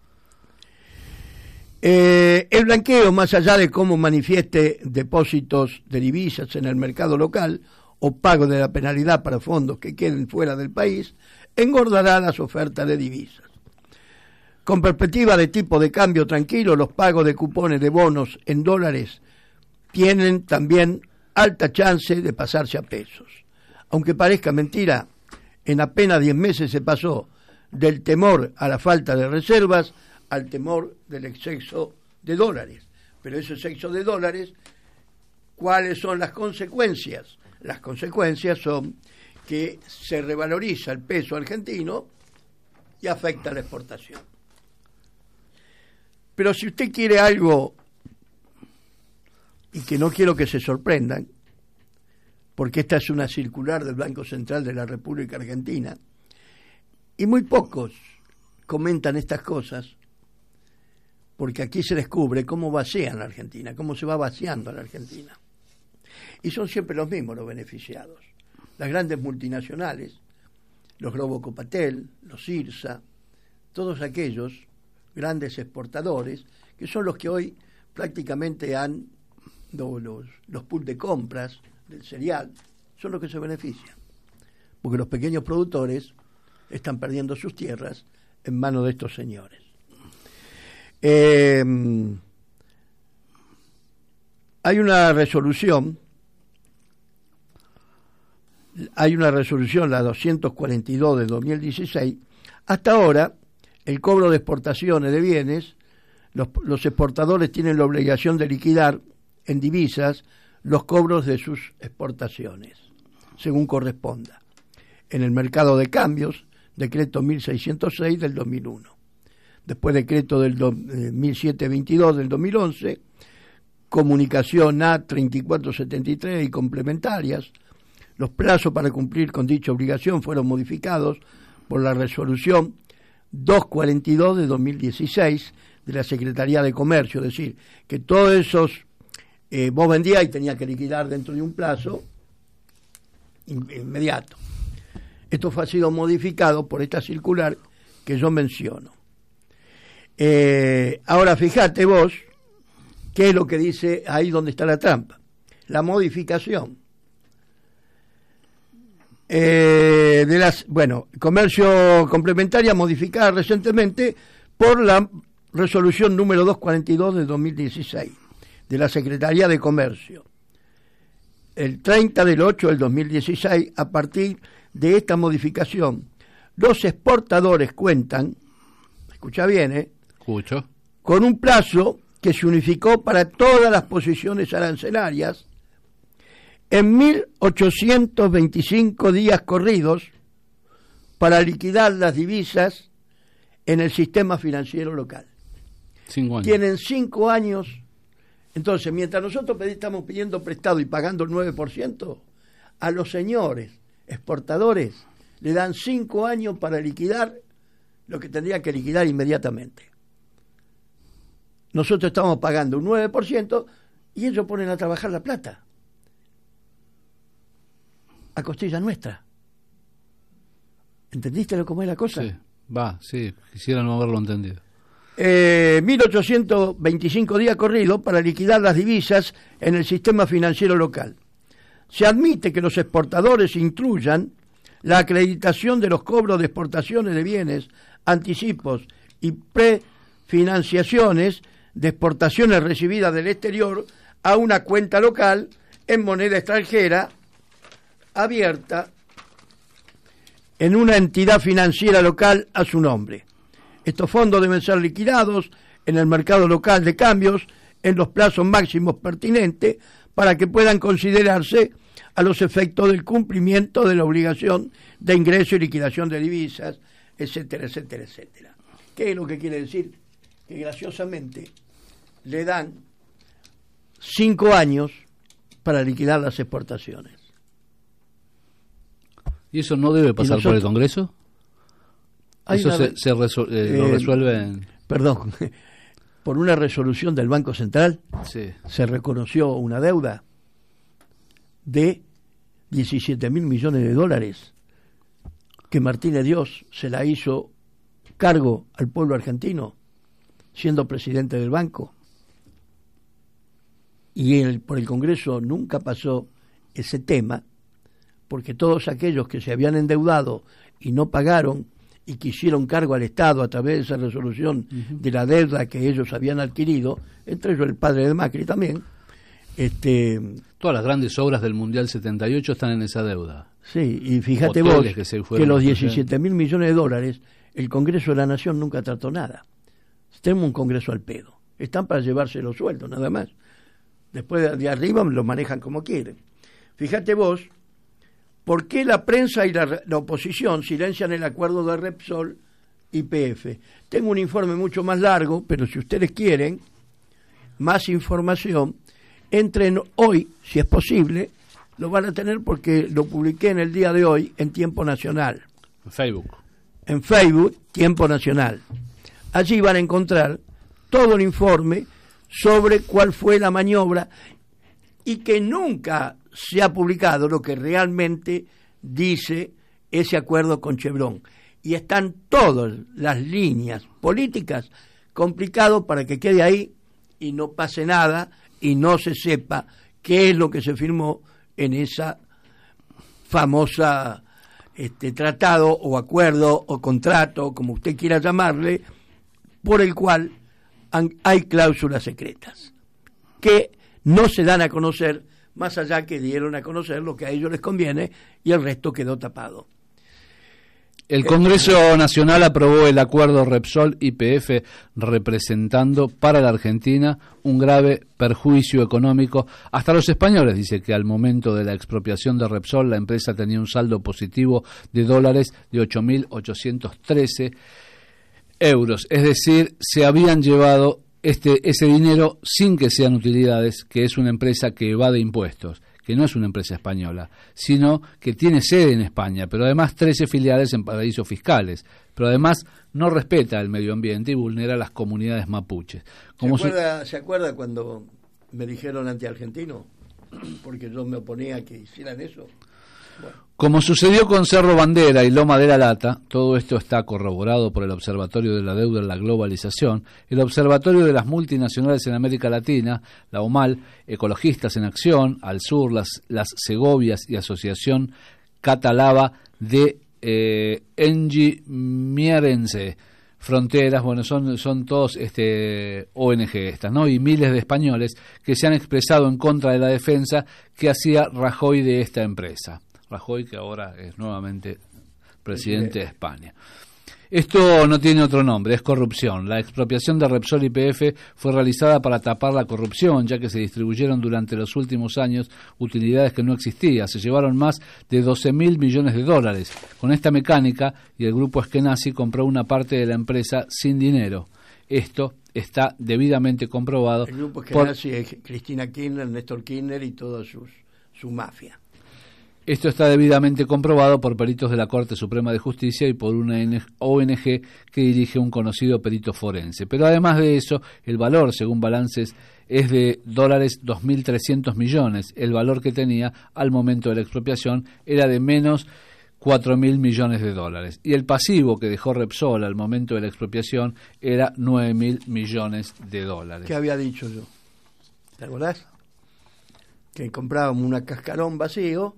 Eh, el blanqueo, más allá de cómo manifieste depósitos de divisas en el mercado local o pago de la penalidad para fondos que queden fuera del país, engordará las ofertas de divisas. Con perspectiva de tipo de cambio tranquilo, los pagos de cupones de bonos en dólares tienen también alta chance de pasarse a pesos. Aunque parezca mentira, en apenas diez meses se pasó del temor a la falta de reservas al temor del exceso de dólares. Pero ese exceso de dólares, ¿cuáles son las consecuencias? Las consecuencias son que se revaloriza el peso argentino y afecta la exportación. Pero si usted quiere algo, y que no quiero que se sorprendan, porque esta es una circular del Banco Central de la República Argentina, y muy pocos comentan estas cosas, porque aquí se descubre cómo vacían la Argentina, cómo se va vaciando la Argentina. Y son siempre los mismos los beneficiados. Las grandes multinacionales, los Globo Copatel, los IRSA, todos aquellos grandes exportadores, que son los que hoy prácticamente han, los, los, los pools de compras del cereal, son los que se benefician. Porque los pequeños productores están perdiendo sus tierras en manos de estos señores. Eh, hay una resolución, hay una resolución, la doscientos cuarenta y dos de dos mil dieciséis. Hasta ahora, el cobro de exportaciones de bienes, los, los exportadores tienen la obligación de liquidar en divisas los cobros de sus exportaciones, según corresponda. En el mercado de cambios, decreto mil seiscientos seis del dos mil uno. Después decreto del do, eh, mil setecientos veintidós del dos mil once, comunicación A treinta y cuatro setenta y tres y complementarias. Los plazos para cumplir con dicha obligación fueron modificados por la resolución doscientos cuarenta y dos de dos mil dieciséis de la Secretaría de Comercio, es decir, que todos esos, eh, vos vendías y tenías que liquidar dentro de un plazo inmediato. Esto fue, ha sido modificado por esta circular que yo menciono. Eh, ahora fíjate vos qué es lo que dice ahí donde está la trampa. La modificación eh, de las, bueno, comercio complementaria modificada recientemente por la resolución número doscientos cuarenta y dos de dos mil dieciséis de la Secretaría de Comercio. El treinta del ocho del dos mil dieciséis, a partir de esta modificación, los exportadores cuentan, escucha bien, ¿eh? Escucho. Con un plazo que se unificó para todas las posiciones arancelarias en mil ochocientos veinticinco días corridos para liquidar las divisas en el sistema financiero local. Cinco años. Tienen cinco años. Entonces, mientras nosotros estamos pidiendo prestado y pagando el nueve por ciento, a los señores exportadores le dan cinco años para liquidar lo que tendrían que liquidar inmediatamente. Nosotros estamos pagando un nueve por ciento y ellos ponen a trabajar la plata a costilla nuestra. ¿Entendiste lo cómo es la cosa? Sí, va, sí, quisiera no haberlo entendido. Eh, mil ochocientos veinticinco días corridos para liquidar las divisas en el sistema financiero local. Se admite que los exportadores incluyan la acreditación de los cobros de exportaciones de bienes, anticipos y prefinanciaciones de exportaciones recibidas del exterior a una cuenta local en moneda extranjera abierta en una entidad financiera local a su nombre. Estos fondos deben ser liquidados en el mercado local de cambios en los plazos máximos pertinentes para que puedan considerarse a los efectos del cumplimiento de la obligación de ingreso y liquidación de divisas etcétera, etcétera, etcétera. ¿Qué es lo que quiere decir? Que graciosamente le dan cinco años para liquidar las exportaciones. ¿Y eso no debe pasar nosotros, por el Congreso? Eso una, se, se resol, eh, eh, lo resuelven. Perdón, por una resolución del Banco Central sí. se reconoció una deuda de diecisiete mil millones de dólares que Martínez Dios se la hizo cargo al pueblo argentino siendo presidente del banco, y el, por el Congreso nunca pasó ese tema, porque todos aquellos que se habían endeudado y no pagaron y que hicieron cargo al Estado a través de esa resolución uh-huh. de la deuda que ellos habían adquirido, entre ellos el padre de Macri también, este todas las grandes obras del Mundial setenta y ocho están en esa deuda. Sí, y fíjate Hoteles vos que, que los diecisiete mil millones de dólares el Congreso de la Nación nunca trató nada. Tenemos un Congreso al pedo. Están para llevarse los sueldos, nada más. Después de, de arriba lo manejan como quieren. Fíjate vos, ¿por qué la prensa y la, la oposición silencian el acuerdo de Repsol y P F? Tengo un informe mucho más largo, pero si ustedes quieren más información, entren hoy, si es posible, lo van a tener porque lo publiqué en el día de hoy en Tiempo Nacional. En Facebook. En Facebook, Tiempo Nacional. Allí van a encontrar todo el informe sobre cuál fue la maniobra y que nunca se ha publicado lo que realmente dice ese acuerdo con Chevron. Y están todas las líneas políticas complicadas para que quede ahí y no pase nada y no se sepa qué es lo que se firmó en esa famosa este, tratado o acuerdo o contrato, como usted quiera llamarle, por el cual hay cláusulas secretas que no se dan a conocer, más allá que dieron a conocer lo que a ellos les conviene y el resto quedó tapado. El Congreso Nacional aprobó el acuerdo Repsol y P F, representando para la Argentina un grave perjuicio económico. Hasta los españoles dice que al momento de la expropiación de Repsol la empresa tenía un saldo positivo de dólares de ocho mil ochocientos trece euros, es decir, se habían llevado este ese dinero sin que sean utilidades, que es una empresa que evade impuestos, que no es una empresa española, sino que tiene sede en España, pero además trece filiales en paraísos fiscales, pero además no respeta el medio ambiente y vulnera las comunidades mapuches. Como ¿Se acuerda, su... ¿Se acuerda cuando me dijeron anti-argentino? Porque yo me oponía a que hicieran eso. Bueno. Como sucedió con Cerro Bandera y Loma de la Lata, todo esto está corroborado por el Observatorio de la Deuda en la Globalización, el Observatorio de las Multinacionales en América Latina, la OMAL, Ecologistas en Acción, Al Sur, las, las Segovias y Asociación Catalaba de eh, Engi-Mierense, Fronteras, bueno, son, son todos este, O N G estas, ¿no? Y miles de españoles que se han expresado en contra de la defensa que hacía Rajoy de esta empresa. Rajoy, que ahora es nuevamente presidente de España. Esto no tiene otro nombre, es corrupción. La expropiación de Repsol y P F fue realizada para tapar la corrupción, ya que se distribuyeron durante los últimos años utilidades que no existían. Se llevaron más de doce mil millones de dólares. Con esta mecánica, y el grupo Eskenazi compró una parte de la empresa sin dinero. Esto está debidamente comprobado. El grupo Eskenazi por... es Cristina Kirchner, Néstor Kirchner y toda sus, su mafia. Esto está debidamente comprobado por peritos de la Corte Suprema de Justicia y por una O N G que dirige un conocido perito forense. Pero además de eso, el valor, según balances, es de dólares dos mil trescientos millones. El valor que tenía al momento de la expropiación era de menos cuatro mil millones de dólares. Y el pasivo que dejó Repsol al momento de la expropiación era nueve mil millones de dólares. ¿Qué había dicho yo? ¿Te acordás? Que comprábamos una cascarón vacío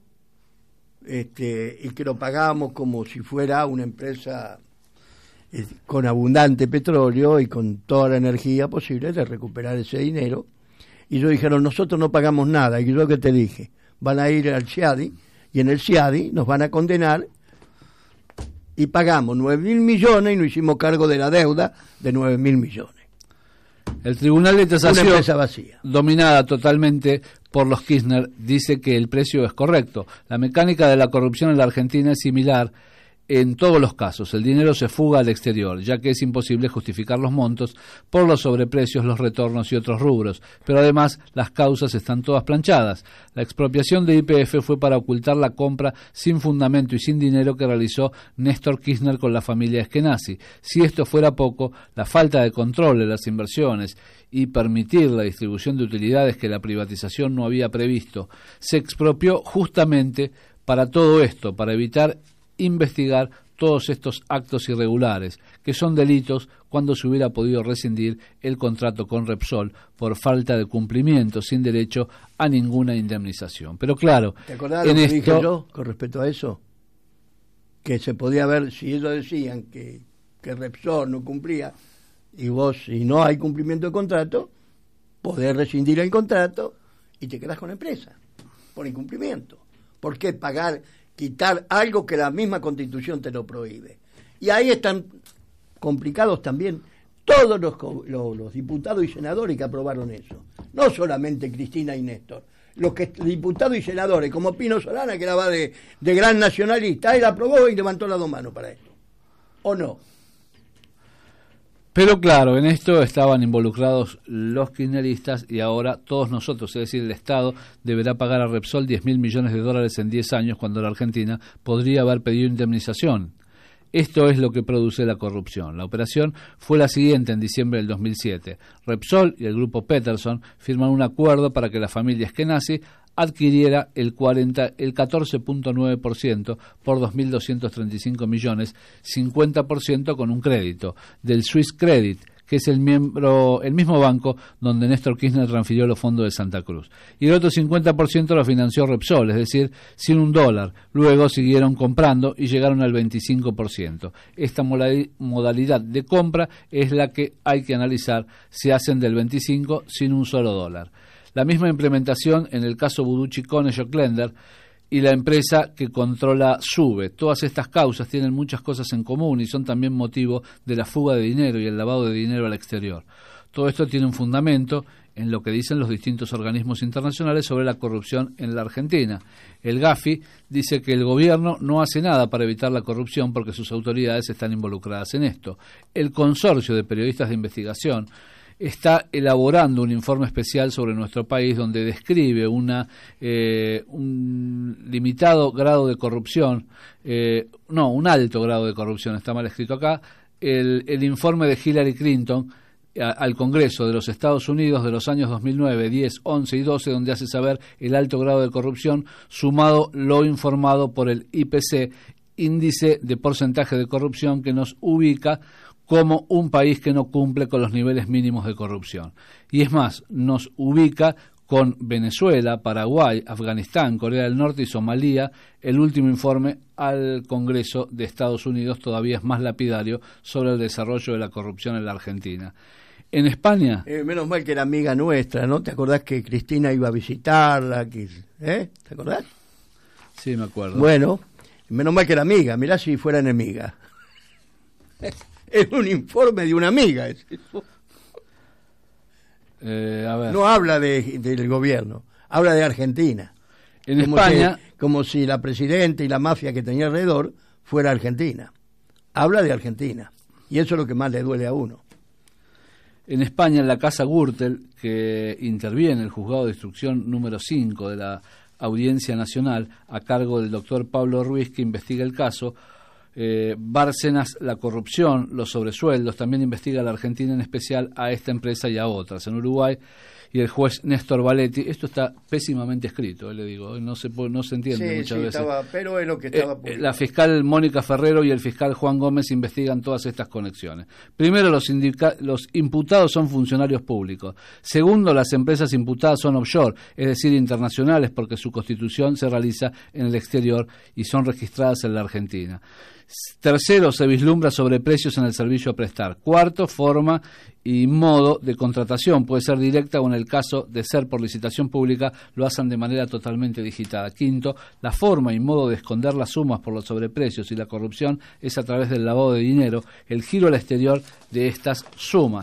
Este, y que lo pagamos como si fuera una empresa eh, con abundante petróleo y con toda la energía posible de recuperar ese dinero. Y ellos dijeron, nosotros no pagamos nada. Y yo que te dije, van a ir al CIADI y en el CIADI nos van a condenar y pagamos nueve mil millones y nos hicimos cargo de la deuda de nueve mil millones. El Tribunal de Tasación, dominada totalmente por los Kirchner, dice que el precio es correcto. La mecánica de la corrupción en la Argentina es similar En todos los casos, el dinero se fuga al exterior, ya que es imposible justificar los montos por los sobreprecios, los retornos y otros rubros. Pero además, las causas están todas planchadas. La expropiación de Y P F fue para ocultar la compra sin fundamento y sin dinero que realizó Néstor Kirchner con la familia Eskenazi. Si esto fuera poco, la falta de control de las inversiones y permitir la distribución de utilidades que la privatización no había previsto, se expropió justamente para todo esto, para evitar investigar todos estos actos irregulares, que son delitos cuando se hubiera podido rescindir el contrato con Repsol por falta de cumplimiento, sin derecho a ninguna indemnización. Pero claro, ¿te acordás en lo que esto... dije yo con respecto a eso? Que se podía ver, si ellos decían que, que Repsol no cumplía, y vos, si no hay cumplimiento de contrato, podés rescindir el contrato y te quedás con la empresa, por incumplimiento. ¿Por qué pagar... quitar algo que la misma Constitución te lo prohíbe? Y ahí están complicados también todos los, los, los diputados y senadores que aprobaron eso. No solamente Cristina y Néstor. Los que diputados y senadores, como Pino Solana, que era de, de gran nacionalista, él aprobó y levantó las dos manos para esto. ¿O no? Pero claro, en esto estaban involucrados los kirchneristas y ahora todos nosotros, es decir, el Estado deberá pagar a Repsol diez mil millones de dólares en diez años cuando la Argentina podría haber pedido indemnización. Esto es lo que produce la corrupción. La operación fue la siguiente en diciembre del dos mil siete. Repsol y el grupo Peterson firman un acuerdo para que la familia Eskenazi adquiriera el cuarenta, el catorce punto nueve por ciento por dos mil doscientos treinta y cinco millones, cincuenta por ciento con un crédito del Swiss Credit, que es el miembro, el mismo banco donde Néstor Kirchner transfirió los fondos de Santa Cruz. Y el otro cincuenta por ciento lo financió Repsol, es decir, sin un dólar. Luego siguieron comprando y llegaron al veinticinco por ciento. Esta modalidad de compra es la que hay que analizar si hacen del veinticinco por ciento sin un solo dólar. La misma implementación en el caso Vudú Chicone Joclender y la empresa que controla SUBE. Todas estas causas tienen muchas cosas en común y son también motivo de la fuga de dinero y el lavado de dinero al exterior. Todo esto tiene un fundamento en lo que dicen los distintos organismos internacionales sobre la corrupción en la Argentina. El Gafi dice que el gobierno no hace nada para evitar la corrupción porque sus autoridades están involucradas en esto. El consorcio de periodistas de investigación está elaborando un informe especial sobre nuestro país donde describe una eh, un limitado grado de corrupción, eh, no, un alto grado de corrupción, está mal escrito acá, el, el informe de Hillary Clinton a, al Congreso de los Estados Unidos de los años dos mil nueve, diez, once y doce, donde hace saber el alto grado de corrupción, sumado lo informado por el I P C, índice de porcentaje de corrupción, que nos ubica como un país que no cumple con los niveles mínimos de corrupción. Y es más, nos ubica con Venezuela, Paraguay, Afganistán, Corea del Norte y Somalia. El último informe al Congreso de Estados Unidos todavía es más lapidario sobre el desarrollo de la corrupción en la Argentina. En España... Eh, menos mal que era amiga nuestra, ¿no? ¿Te acordás que Cristina iba a visitarla? Que, ¿eh? ¿Te acordás? Sí, me acuerdo. Bueno, menos mal que era amiga, mirá si fuera enemiga. Es un informe de una amiga. Es eso. Eh, a ver. No habla de, del gobierno, habla de Argentina. En como España... Si, como si la presidenta y la mafia que tenía alrededor fuera Argentina. Habla de Argentina. Y eso es lo que más le duele a uno. En España, en la Casa Gürtel, que interviene el juzgado de instrucción número cinco de la Audiencia Nacional, a cargo del doctor Pablo Ruiz, que investiga el caso, Eh, Bárcenas, la corrupción, los sobresueldos, también investiga a la Argentina, en especial a esta empresa y a otras. En Uruguay, y el juez Néstor Valetti, esto está pésimamente escrito, eh, le digo, no se no se entiende sí, muchas sí, veces. Estaba, pero es lo que estaba eh, la fiscal Mónica Ferrero y el fiscal Juan Gómez investigan todas estas conexiones. Primero, los, indica, los imputados son funcionarios públicos. Segundo, las empresas imputadas son offshore, es decir, internacionales, porque su constitución se realiza en el exterior y son registradas en la Argentina. Tercero, se vislumbra sobreprecios en el servicio a prestar. Cuarto, forma y modo de contratación. Puede ser directa o, en el caso de ser por licitación pública, lo hacen de manera totalmente digitada. Quinto, la forma y modo de esconder las sumas por los sobreprecios y la corrupción es a través del lavado de dinero, el giro al exterior de estas sumas.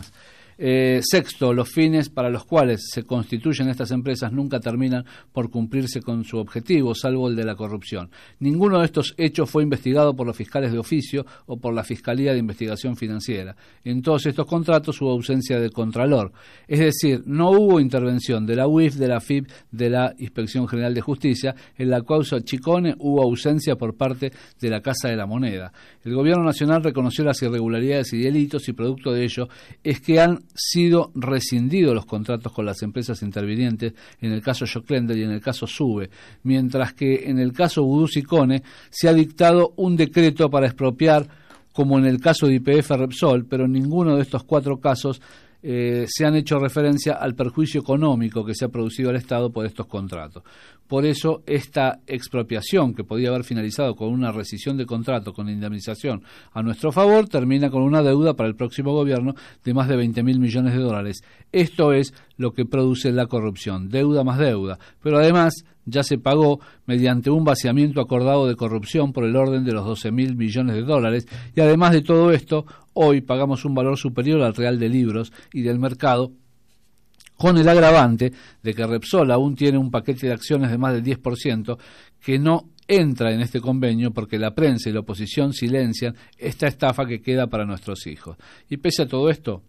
Eh, sexto, los fines para los cuales se constituyen estas empresas nunca terminan por cumplirse con su objetivo, salvo el de la corrupción. Ninguno de estos hechos fue investigado por los fiscales de oficio o por la Fiscalía de Investigación Financiera. En todos estos contratos hubo ausencia de contralor, es decir, no hubo intervención de la U I F, de la F I P, de la Inspección General de Justicia. En la causa Chicone hubo ausencia por parte de la Casa de la Moneda. El Gobierno Nacional reconoció las irregularidades y delitos y producto de ello es que han sido rescindidos los contratos con las empresas intervinientes en el caso Joclender y en el caso Sube, mientras que en el caso Vudú Sicone se ha dictado un decreto para expropiar, como en el caso de Y P F Repsol, pero en ninguno de estos cuatro casos eh, se han hecho referencia al perjuicio económico que se ha producido al Estado por estos contratos. Por eso, esta expropiación, que podía haber finalizado con una rescisión de contrato con indemnización a nuestro favor, termina con una deuda para el próximo gobierno de más de veinte mil millones de dólares. Esto es lo que produce la corrupción, deuda más deuda. Pero además, ya se pagó mediante un vaciamiento acordado de corrupción por el orden de los doce mil millones de dólares. Y además de todo esto, hoy pagamos un valor superior al real de libros y del mercado, con el agravante de que Repsol aún tiene un paquete de acciones de más del diez por ciento que no entra en este convenio porque la prensa y la oposición silencian esta estafa que queda para nuestros hijos. Y pese a todo esto,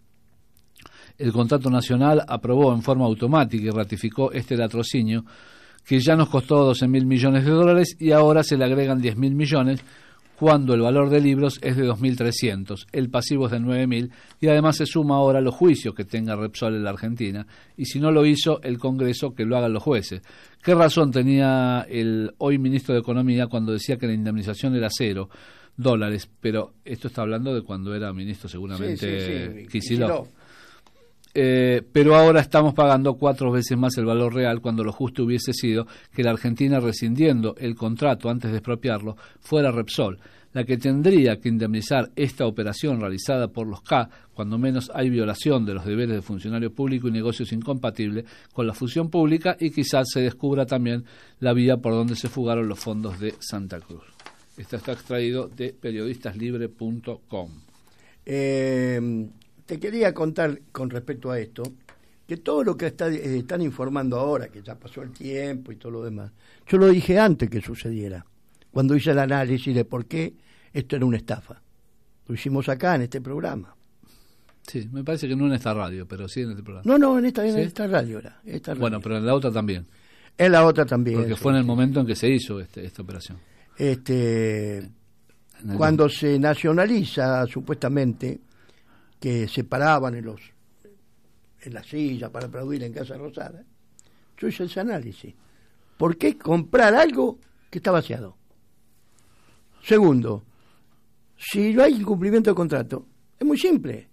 el Contrato Nacional aprobó en forma automática y ratificó este latrocinio que ya nos costó doce mil millones de dólares y ahora se le agregan diez mil millones, cuando el valor de libros es de dos mil trescientos, el pasivo es de nueve mil y además se suma ahora los juicios que tenga Repsol en la Argentina, y si no lo hizo el Congreso, que lo hagan los jueces. ¿Qué razón tenía el hoy ministro de Economía cuando decía que la indemnización era cero dólares? Pero esto está hablando de cuando era ministro seguramente sí, sí, sí. Kicillof. Eh, pero ahora estamos pagando cuatro veces más el valor real, cuando lo justo hubiese sido que la Argentina, rescindiendo el contrato antes de expropiarlo, fuera Repsol la que tendría que indemnizar esta operación realizada por los K, cuando menos hay violación de los deberes de funcionario público y negocios incompatibles con la función pública, y quizás se descubra también la vía por donde se fugaron los fondos de Santa Cruz. Esto está extraído de periodistaslibre punto com. Eh... Te quería contar con respecto a esto, que todo lo que está, eh, están informando ahora, que ya pasó el tiempo y todo lo demás, yo lo dije antes que sucediera, cuando hice el análisis de por qué esto era una estafa. Lo hicimos acá en este programa. Sí, me parece que no en esta radio, pero sí en este programa. No, no, en esta, en ¿Sí? esta radio era. Esta radio. Bueno, pero en la otra también. En la otra también. Porque sí, fue en el sí. momento en que se hizo este, esta operación. Este, cuando se nacionaliza, supuestamente, que se paraban en los en la silla para aplaudir en Casa Rosada, yo hice ese análisis. ¿Por qué comprar algo que está vaciado? Segundo, si no hay incumplimiento de contrato, es muy simple.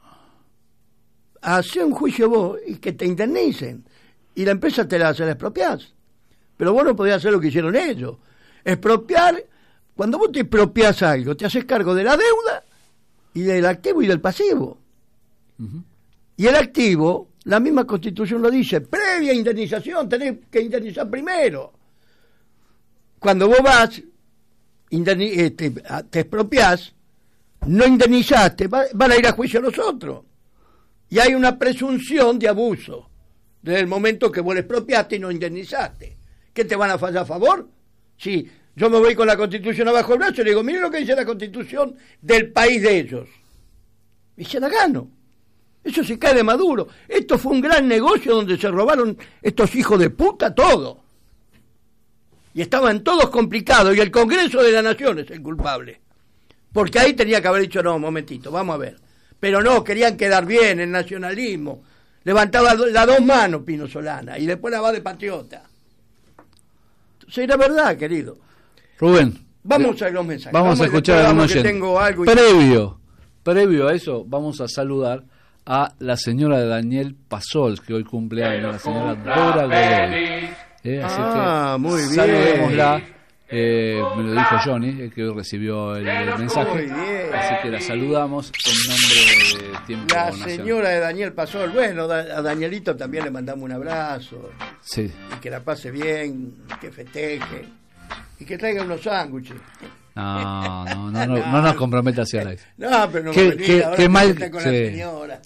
Hace un juicio vos y que te indemnicen, y la empresa te la, se la expropiás. Pero vos no podías hacer lo que hicieron ellos. Expropiar, cuando vos te expropiás algo, te haces cargo de la deuda y del activo y del pasivo. Uh-huh. Y el activo, la misma Constitución lo dice, previa indemnización, tenés que indemnizar primero. Cuando vos vas, indemni- eh, te, te expropiás, no indemnizaste, va, van a ir a juicio nosotros. Y hay una presunción de abuso desde el momento que vos le expropiaste y no indemnizaste. ¿Qué te van a fallar a favor? Sí. Yo me voy con la Constitución abajo del brazo y le digo, miren lo que dice la Constitución del país de ellos. Y se la gano. Eso se cae de Maduro. Esto fue un gran negocio donde se robaron estos hijos de puta todo. Y estaban todos complicados y el Congreso de la Nación es el culpable. Porque ahí tenía que haber dicho, no, un momentito, vamos a ver. Pero no, querían quedar bien, el nacionalismo. Levantaba las dos manos Pino Solana y después la va de patriota. Entonces era verdad, querido. Rubén, vamos a los mensajes. Vamos, vamos a escuchar a un oyente. Tengo algo y... Previo, previo a eso, vamos a saludar a la señora de Daniel Pasol, que hoy cumpleaños, la señora Dora Godoy. Eh, así ah, que muy bien. Saludémosla. Eh, me lo dijo Johnny, el que hoy recibió el, el mensaje. Muy bien. Así que la saludamos en nombre de Tiempo La Nacional. señora de Daniel Pasol. Bueno, a Danielito también le mandamos un abrazo. Sí. Y que la pase bien, que festeje. Y que traiga unos sándwiches. No, no, no, no, no nos comprometa hacia la No, pero no qué, me qué, ahora qué mal, con sí. la señora.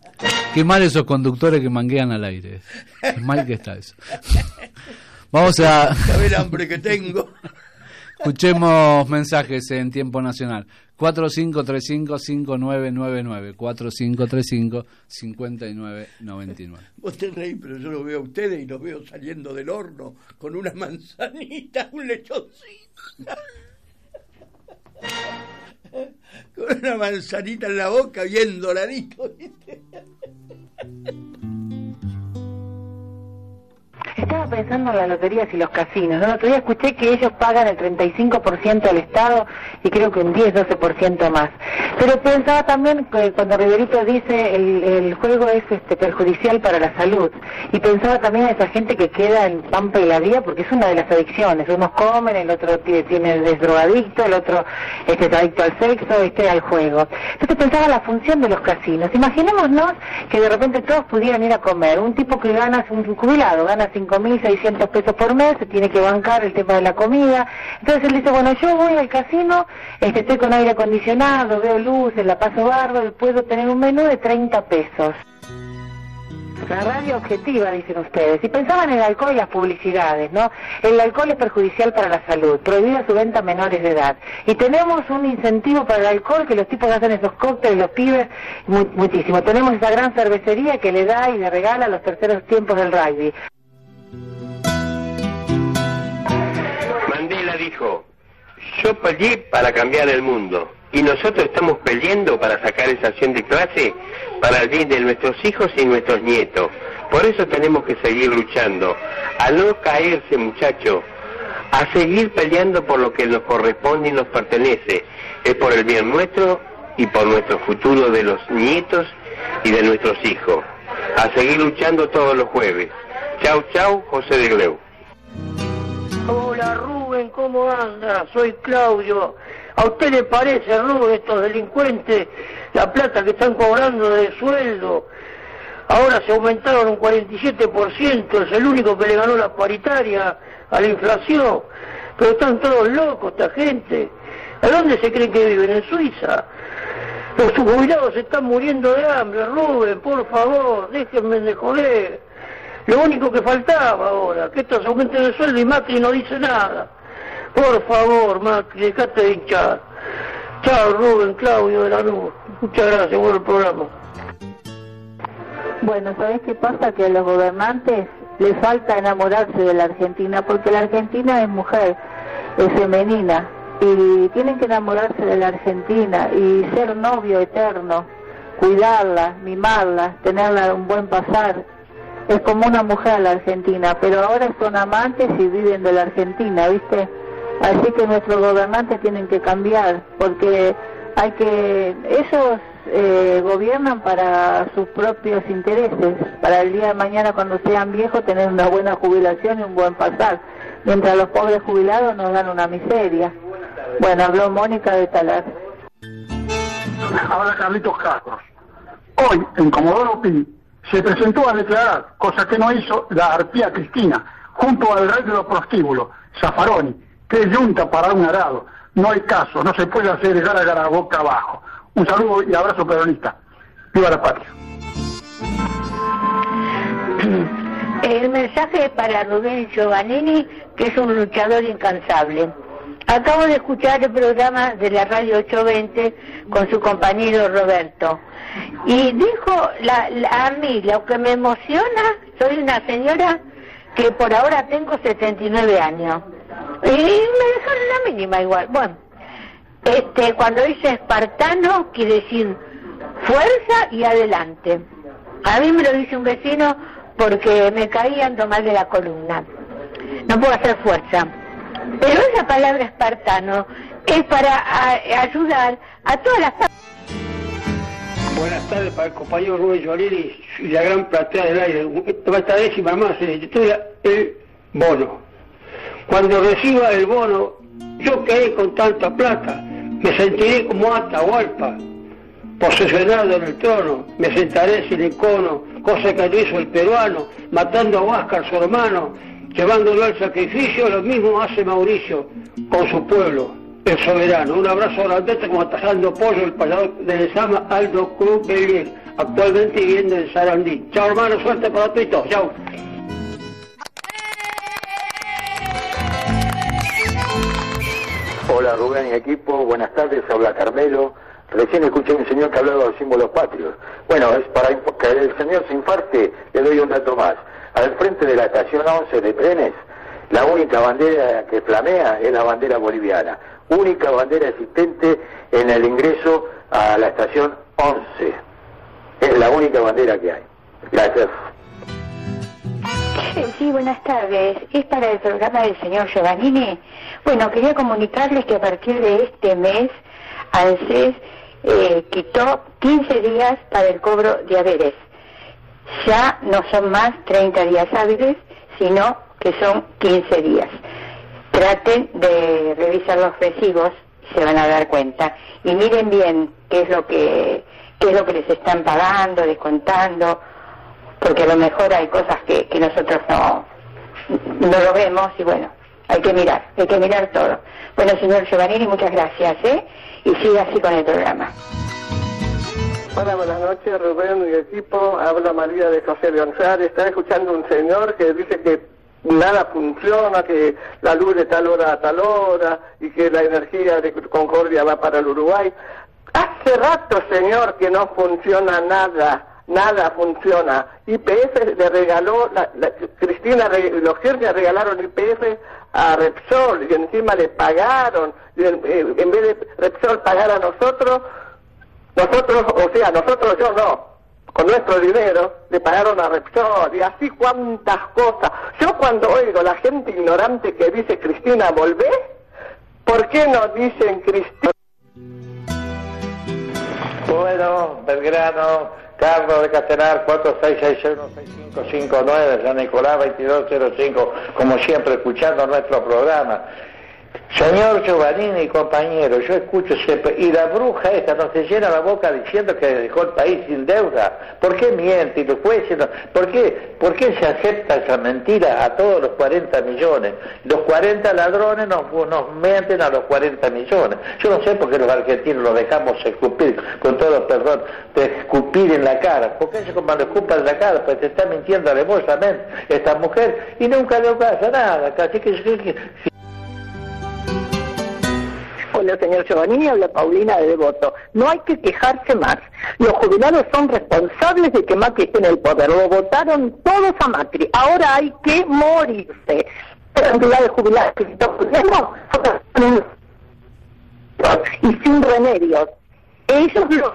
Qué mal esos conductores que manguean al aire. Qué mal que está eso. Vamos a... ¿Sabés el hambre que tengo? Escuchemos mensajes en tiempo nacional. cuatro cinco tres cinco, cinco nueve nueve nueve. cuatro cinco tres cinco, cinco nueve nueve nueve. Vos te reís, pero yo lo veo a ustedes y los veo saliendo del horno con una manzanita, un lechoncito. Con una manzanita en la boca, bien doradito, ¿viste? Estaba pensando en las loterías y los casinos. El otro día escuché que ellos pagan el treinta y cinco por ciento al Estado y creo que un diez, doce por ciento más. Pero pensaba también que cuando Riverito dice el, el juego es este perjudicial para la salud. Y pensaba también en esa gente que queda en pampa y la vía porque es una de las adicciones. Unos comen, el otro tiene, tiene, es drogadicto, el otro este, es adicto al sexo, este al juego. Entonces pensaba en la función de los casinos. Imaginémonos que de repente todos pudieran ir a comer. Un tipo que gana, un jubilado, gana cinco mil seiscientos pesos por mes, se tiene que bancar el tema de la comida. Entonces él dice, bueno, yo voy al casino, este, estoy con aire acondicionado, veo luces, la paso bárbaro y puedo tener un menú de treinta pesos. La radio objetiva, dicen ustedes. Y pensaban en el alcohol y las publicidades, ¿no? El alcohol es perjudicial para la salud, prohibida su venta a menores de edad. Y tenemos un incentivo para el alcohol, que los tipos hacen esos cócteles, los pibes, muy, muchísimo. Tenemos esa gran cervecería que le da y le regala los terceros tiempos del rugby. Mandela dijo, yo peleé para cambiar el mundo y nosotros estamos peleando para sacar esa acción de clase para el bien de nuestros hijos y nuestros nietos. Por eso tenemos que seguir luchando, a no caerse, muchachos, a seguir peleando por lo que nos corresponde y nos pertenece. Es por el bien nuestro y por nuestro futuro de los nietos y de nuestros hijos. A seguir luchando todos los jueves. Chau, chau, José de Gleu. Hola Rubén, ¿cómo anda? Soy Claudio. ¿A usted le parece, Rubén, estos delincuentes, la plata que están cobrando de sueldo? Ahora se aumentaron un cuarenta y siete por ciento, es el único que le ganó la paritaria a la inflación. Pero están todos locos esta gente. ¿A dónde se creen que viven? ¿En Suiza? Los jubilados se están muriendo de hambre, Rubén, por favor, déjenme de joder. Lo único que faltaba ahora, que estos aumenten el sueldo y Macri no dice nada. Por favor, Macri, dejate de hinchar. Chao, Rubén, Claudio de la Luz. Muchas gracias por el programa. Bueno, ¿sabés qué pasa? Que a los gobernantes les falta enamorarse de la Argentina, porque la Argentina es mujer, es femenina, y tienen que enamorarse de la Argentina y ser novio eterno, cuidarla, mimarla, tenerla un buen pasar. Es como una mujer la Argentina, pero ahora son amantes y viven de la Argentina, ¿viste? Así que nuestros gobernantes tienen que cambiar, porque hay que ellos eh, gobiernan para sus propios intereses, para el día de mañana cuando sean viejos tener una buena jubilación y un buen pasar, mientras los pobres jubilados nos dan una miseria. Bueno, habló Mónica de Talar. Ahora Carlitos Castro. Hoy, en Comodoro Pi, se presentó a declarar, cosa que no hizo la arpía Cristina, junto al rey de los prostíbulos, Zaffaroni, que es yunta para un arado. No hay caso, no se puede hacer gara boca abajo. Un saludo y abrazo peronista. ¡Viva la patria! El mensaje es para Rubén Giovannini, que es un luchador incansable. Acabo de escuchar el programa de la radio ochocientos veinte con su compañero Roberto. Y dijo, la, la, a mí lo que me emociona, soy una señora que por ahora tengo setenta y nueve años. Y me dejaron la mínima igual. Bueno, este, cuando dice espartano, quiere decir fuerza y adelante. A mí me lo dice un vecino porque me caían mal de la columna. No puedo hacer fuerza. Pero esa palabra espartano es para a, ayudar a todas las... Buenas tardes para el compañero Rubén Giovannini y la gran platea del aire. Esta décima más se titula El Bono. Cuando reciba el bono, yo que hay con tanta plata, me sentiré como Atahualpa, posesionado en el trono, me sentaré sin encono, cosa que no hizo el peruano, matando a Huáscar, su hermano, llevándolo al sacrificio. Lo mismo hace Mauricio con su pueblo, el soberano. Un abrazo grandete como atajando pollo el payador de Lezama, Aldo Cruz Belier. actualmente viviendo en Sarandí. Chao hermano, suerte para todos. Chao. Hola Rubén y equipo, buenas tardes, habla Carmelo. Recién escuché a un señor que hablaba de los símbolos patrios. Bueno, es para que el señor se infarte, le doy un dato más. Al frente de la estación once de trenes, la única bandera que flamea es la bandera boliviana. Única bandera existente en el ingreso a la estación once. Es la única bandera que hay. Gracias. Sí, buenas tardes. Es para el programa del señor Giovannini. Bueno, quería comunicarles que a partir de este mes, ANSES eh, quitó quince días para el cobro de haberes. Ya no son más treinta días hábiles, sino que son quince días. Traten de revisar los recibos y se van a dar cuenta. Y miren bien qué es lo que, qué es lo que les están pagando, descontando, porque a lo mejor hay cosas que, que nosotros no, no lo vemos y bueno, hay que mirar, hay que mirar todo. Bueno, señor Giovannini, muchas gracias, ¿eh? Y siga así con el programa. Hola, buenas noches, Rubén y equipo. Habla María de José González. Está escuchando un señor que dice que nada funciona, que la luz de tal hora a tal hora y que la energía de Concordia va para el Uruguay. Hace rato, señor, que no funciona nada. Nada funciona. Y P F le regaló, la, la, Cristina, los Kirchner regalaron I P F a Repsol y encima le pagaron. Y en, en vez de Repsol pagar a nosotros, nosotros, o sea, nosotros yo no, con nuestro dinero, le pagaron a Repsol y así cuantas cosas. Yo cuando oigo la gente ignorante que dice Cristina, volvé, ¿por qué no dicen Cristina? Bueno, Belgrano, Carlos de Castelar, cuatro seis seis uno seis cinco cinco nueve, San Nicolás veintidós cero cinco, como siempre escuchando nuestro programa. Señor Giovannini, compañero, yo escucho siempre, y la bruja esta no se llena la boca diciendo que dejó el país sin deuda. ¿Por qué miente? Y los jueces no, ¿por qué, ¿por qué se acepta esa mentira a todos los cuarenta millones? Los cuarenta ladrones nos, nos mienten a los cuarenta millones. Yo no sé por qué los argentinos los dejamos escupir, con todo perdón, de escupir en la cara. ¿Por qué ellos como lo escupan en la cara? Pues te está mintiendo alevosamente esta mujer y nunca le pasa nada. Así que... que Hola, señor Giovannini, habla Paulina de Devoto. No hay que quejarse más. Los jubilados son responsables de que Macri esté en el poder. Lo votaron todos a Macri. Ahora hay que morirse. La cantidad de jubilados que tenemos y sin remedios. Ellos lo...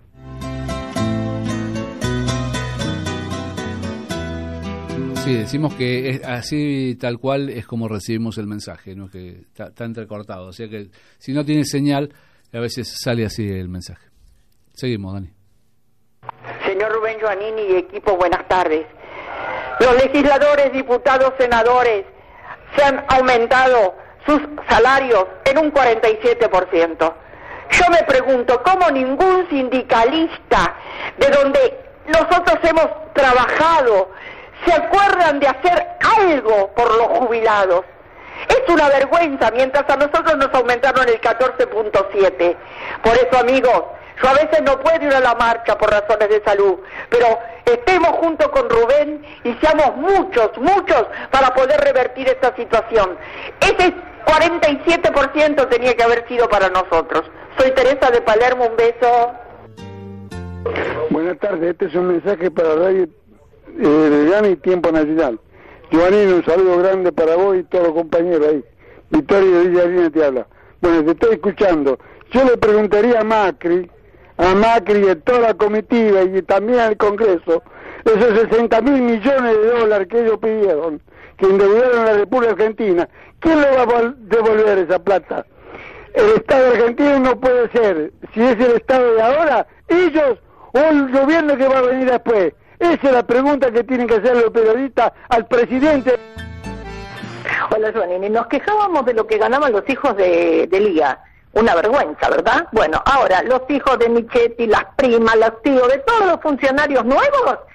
Sí, decimos que es así tal cual es como recibimos el mensaje, ¿no? Que está, está entrecortado, o sea que si no tiene señal, a veces sale así el mensaje. Seguimos, Dani. Señor Rubén Giovannini y equipo, buenas tardes. Los legisladores, diputados, senadores se han aumentado sus salarios en un cuarenta y siete por ciento. Yo me pregunto, ¿cómo ningún sindicalista de donde nosotros hemos trabajado se acuerdan de hacer algo por los jubilados? Es una vergüenza, mientras a nosotros nos aumentaron el catorce punto siete. Por eso, amigos, yo a veces no puedo ir a la marcha por razones de salud, pero estemos junto con Rubén y seamos muchos, muchos para poder revertir esta situación. Ese cuarenta y siete por ciento tenía que haber sido para nosotros. Soy Teresa de Palermo, un beso. Buenas tardes, este es un mensaje para Radio Eh, Belgrano y Tiempo Nacional. Giovannini, un saludo grande para vos y todos los compañeros ahí. Victoria de Villarina te habla. Bueno, te estoy escuchando. Yo le preguntaría a Macri, a Macri y a toda la comitiva y también al Congreso, esos sesenta mil millones de dólares que ellos pidieron, que endeudaron a la República Argentina, ¿quién le va a devolver esa plata? El Estado argentino no puede ser, si es el Estado de ahora, ellos o el gobierno que va a venir después. Esa es la pregunta que tienen que hacer los periodistas al presidente. Hola, Giovannini. Nos quejábamos de lo que ganaban los hijos de, de Lía. Una vergüenza, ¿verdad? Bueno, ahora, los hijos de Michetti, las primas, los tíos, de todos los funcionarios nuevos,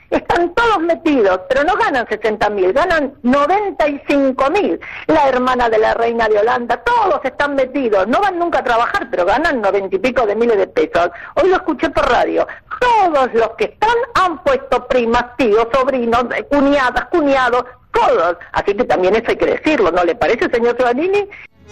Están todos metidos, pero no ganan sesenta mil, ganan noventa y cinco mil. La hermana de la reina de Holanda, todos están metidos, no van nunca a trabajar, pero ganan noventa y pico de miles de pesos. Hoy lo escuché por radio. Todos los que están han puesto primas, tíos, sobrinos, cuñadas, cuñados, todos. Así que también eso hay que decirlo, ¿no le parece, señor Giovannini?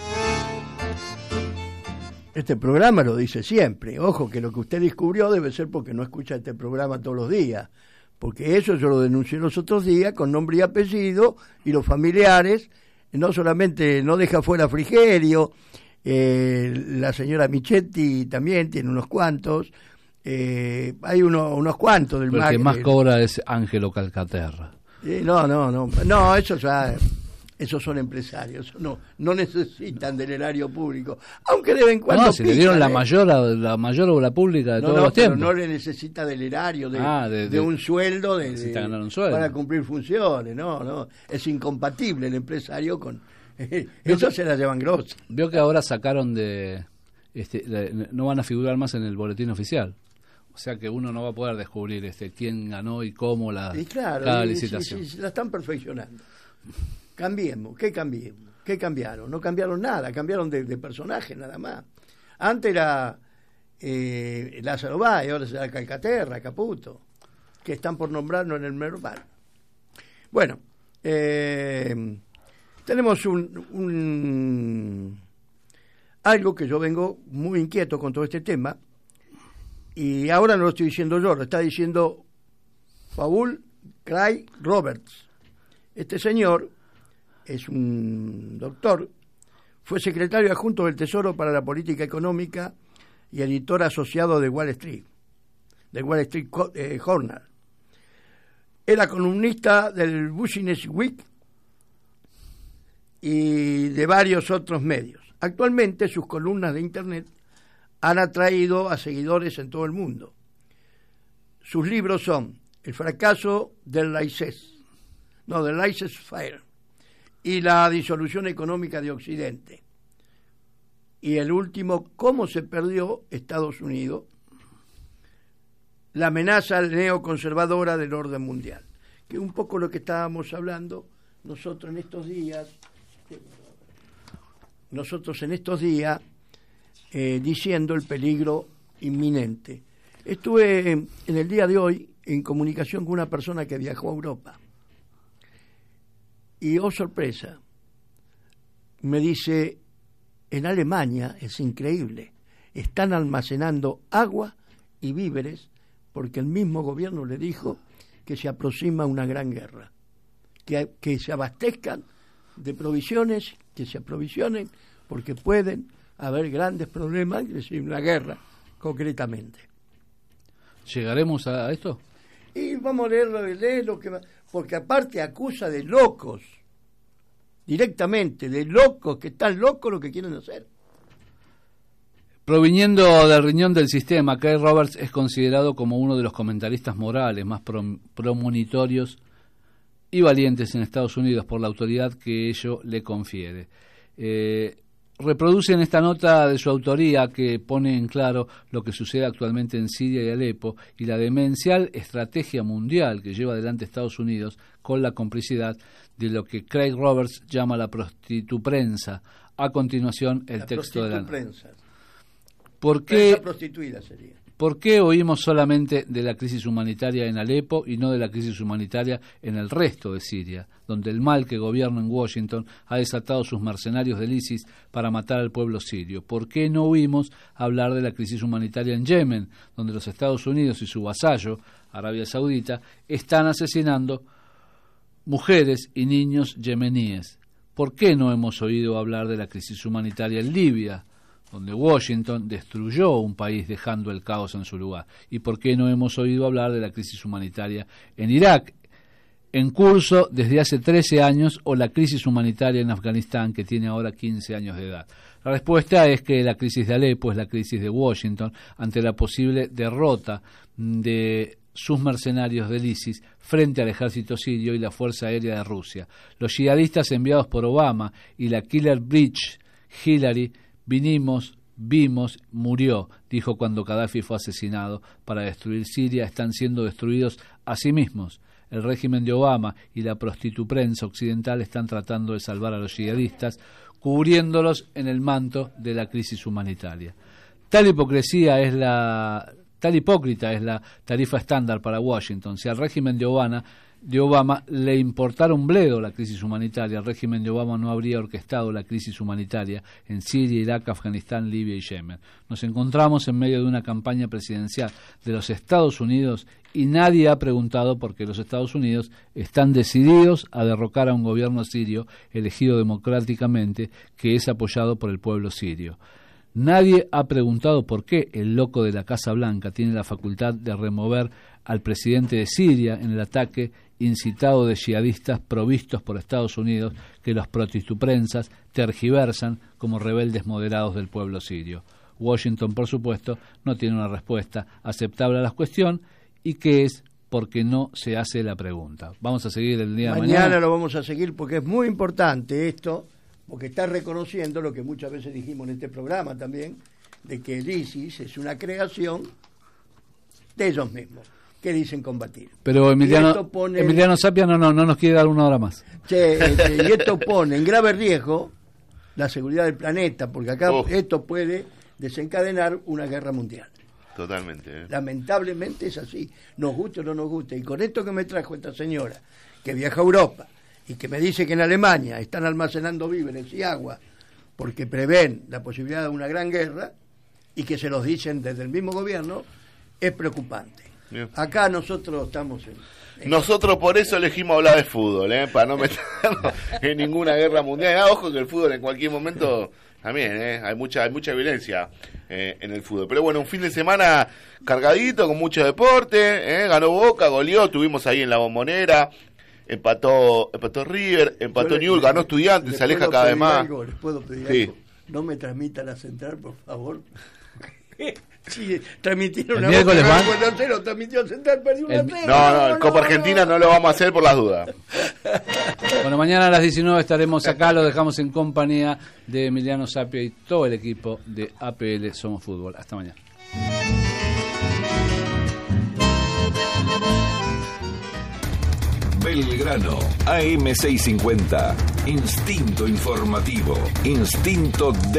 Este programa lo dice siempre. Ojo, que lo que usted descubrió debe ser porque no escucha este programa todos los días. Porque eso yo lo denuncié los otros días con nombre y apellido, y los familiares, no solamente no deja fuera Frigerio, eh, la señora Michetti también tiene unos cuantos, eh, hay uno, unos cuantos del Pero el Mac, que más el, cobra es Ángelo Calcaterra. eh, no, no, no, no, eso ya... Esos son empresarios, no no necesitan del erario público, aunque de vez en cuando No, si pican, le dieron la ¿eh? mayor la mayor obra pública de no, todos no, los pero tiempos. no le necesita del erario, de, Ah, de- de, de- un sueldo, de, necesita de- ganar un sueldo. para cumplir funciones, no, no, es incompatible el empresario con... Vio Eso que- se la llevan grosa. Vio que ahora sacaron de, este, de- no van a figurar más en el boletín oficial. O sea que uno no va a poder descubrir este quién ganó y cómo la Y claro, cada y- licitación. sí, sí, la están perfeccionando. Cambiemos, ¿qué cambiemos? ¿Qué cambiaron? No cambiaron nada, cambiaron de, de personaje nada más. Antes era eh, Lázaro Báez, ahora será Calcaterra, Caputo, que están por nombrarnos en el Merval. Bueno, eh, tenemos un, un algo que yo vengo muy inquieto con todo este tema, y ahora no lo estoy diciendo yo, lo está diciendo Paul Craig Roberts. Este señor es un doctor, fue secretario adjunto del Tesoro para la Política Económica y editor asociado de Wall Street, del Wall Street eh, Journal. Era columnista del Business Week y de varios otros medios. Actualmente sus columnas de Internet han atraído a seguidores en todo el mundo. Sus libros son El fracaso del laissez, no, del laissez-faire, y la disolución económica de Occidente. Y el último, Cómo se perdió Estados Unidos, la amenaza neoconservadora del orden mundial. Que es un poco lo que estábamos hablando nosotros en estos días, nosotros en estos días, eh, diciendo el peligro inminente. Estuve en, en el día de hoy en comunicación con una persona que viajó a Europa. Y, oh sorpresa, me dice, en Alemania es increíble, están almacenando agua y víveres porque el mismo gobierno le dijo que se aproxima una gran guerra, que, que se abastezcan de provisiones, que se aprovisionen porque pueden haber grandes problemas, es decir, una guerra concretamente. ¿Llegaremos a esto? Y vamos a leer, leer lo que va, porque aparte acusa de locos, directamente, de locos, que están locos lo que quieren hacer. Proviniendo del riñón del sistema, Craig Roberts es considerado como uno de los comentaristas morales más premonitorios y valientes en Estados Unidos por la autoridad que ello le confiere. Eh, reproduce en esta nota de su autoría, que pone en claro lo que sucede actualmente en Siria y Alepo y la demencial estrategia mundial que lleva adelante Estados Unidos con la complicidad de lo que Craig Roberts llama la prostituprensa. A continuación, el la texto de la nota. prostituprensa. ¿Por qué, Prensa prostituida sería. ¿Por qué oímos solamente de la crisis humanitaria en Alepo y no de la crisis humanitaria en el resto de Siria, donde el mal que gobierna en Washington ha desatado sus mercenarios del ISIS para matar al pueblo sirio? ¿Por qué no oímos hablar de la crisis humanitaria en Yemen, donde los Estados Unidos y su vasallo, Arabia Saudita, están asesinando mujeres y niños yemeníes? ¿Por qué no hemos oído hablar de la crisis humanitaria en Libia, donde Washington destruyó un país dejando el caos en su lugar? ¿Y por qué no hemos oído hablar de la crisis humanitaria en Irak, en curso desde hace trece años, o la crisis humanitaria en Afganistán, que tiene ahora quince años de edad? La respuesta es que la crisis de Alepo es la crisis de Washington ante la posible derrota de sus mercenarios del ISIS frente al ejército sirio y la Fuerza Aérea de Rusia. Los yihadistas enviados por Obama y la Killer Bridge Hillary vinimos, vimos, murió, dijo cuando Gaddafi fue asesinado para destruir Siria. Están siendo destruidos a sí mismos. El régimen de Obama y la prostituprensa occidental están tratando de salvar a los yihadistas, cubriéndolos en el manto de la crisis humanitaria. Tal hipocresía es la, tal hipócrita es la tarifa estándar para Washington. Si al régimen de Obama, de Obama le importara un bledo la crisis humanitaria, el régimen de Obama no habría orquestado la crisis humanitaria en Siria, Irak, Afganistán, Libia y Yemen. Nos encontramos en medio de una campaña presidencial de los Estados Unidos y nadie ha preguntado por qué los Estados Unidos están decididos a derrocar a un gobierno sirio elegido democráticamente que es apoyado por el pueblo sirio. Nadie ha preguntado por qué el loco de la Casa Blanca tiene la facultad de remover al presidente de Siria en el ataque incitado de yihadistas provistos por Estados Unidos que los prostituprensas tergiversan como rebeldes moderados del pueblo sirio. Washington, por supuesto, no tiene una respuesta aceptable a la cuestión y que es porque no se hace la pregunta. Vamos a seguir el día de mañana. Mañana lo vamos a seguir porque es muy importante esto, porque está reconociendo lo que muchas veces dijimos en este programa también, de que el ISIS es una creación de ellos mismos, que dicen combatir. Pero Emiliano, pone, Emiliano Zapia no, no, no nos quiere dar una hora más. Che, este, y esto pone en grave riesgo la seguridad del planeta, porque acá oh. esto puede desencadenar una guerra mundial. Totalmente. ¿eh? Lamentablemente es así, nos guste o no nos guste. Y con esto que me trajo esta señora, que viaja a Europa, y que me dice que en Alemania están almacenando víveres y agua, porque prevén la posibilidad de una gran guerra, y que se los dicen desde el mismo gobierno, es preocupante. Bien. Acá nosotros estamos en... en Nosotros por eso elegimos hablar de fútbol, ¿eh? Para no meternos en ninguna guerra mundial. Ah, ojo que el fútbol en cualquier momento también, ¿eh? Hay mucha, hay mucha violencia eh, en el fútbol. Pero bueno, un fin de semana cargadito, con mucho deporte, ¿eh? Ganó Boca, goleó, tuvimos ahí en la Bombonera, empató, empató River, empató Newell's, ganó Estudiantes, se aleja cada vez más. Algo, ¿les puedo pedir sí. algo? No me transmita la central, por favor. Sí, transmitieron el una miércoles Boca, van. cuatro a cero, transmitió central, perdió una El- cero. No, no, el Copa Argentina no lo vamos a hacer por las dudas. Bueno, mañana a las diecinueve estaremos acá, lo dejamos en compañía de Emiliano Zapia y todo el equipo de A P L Somos Fútbol. Hasta mañana. Belgrano, A M seiscientos cincuenta, Instinto Informativo, Instinto de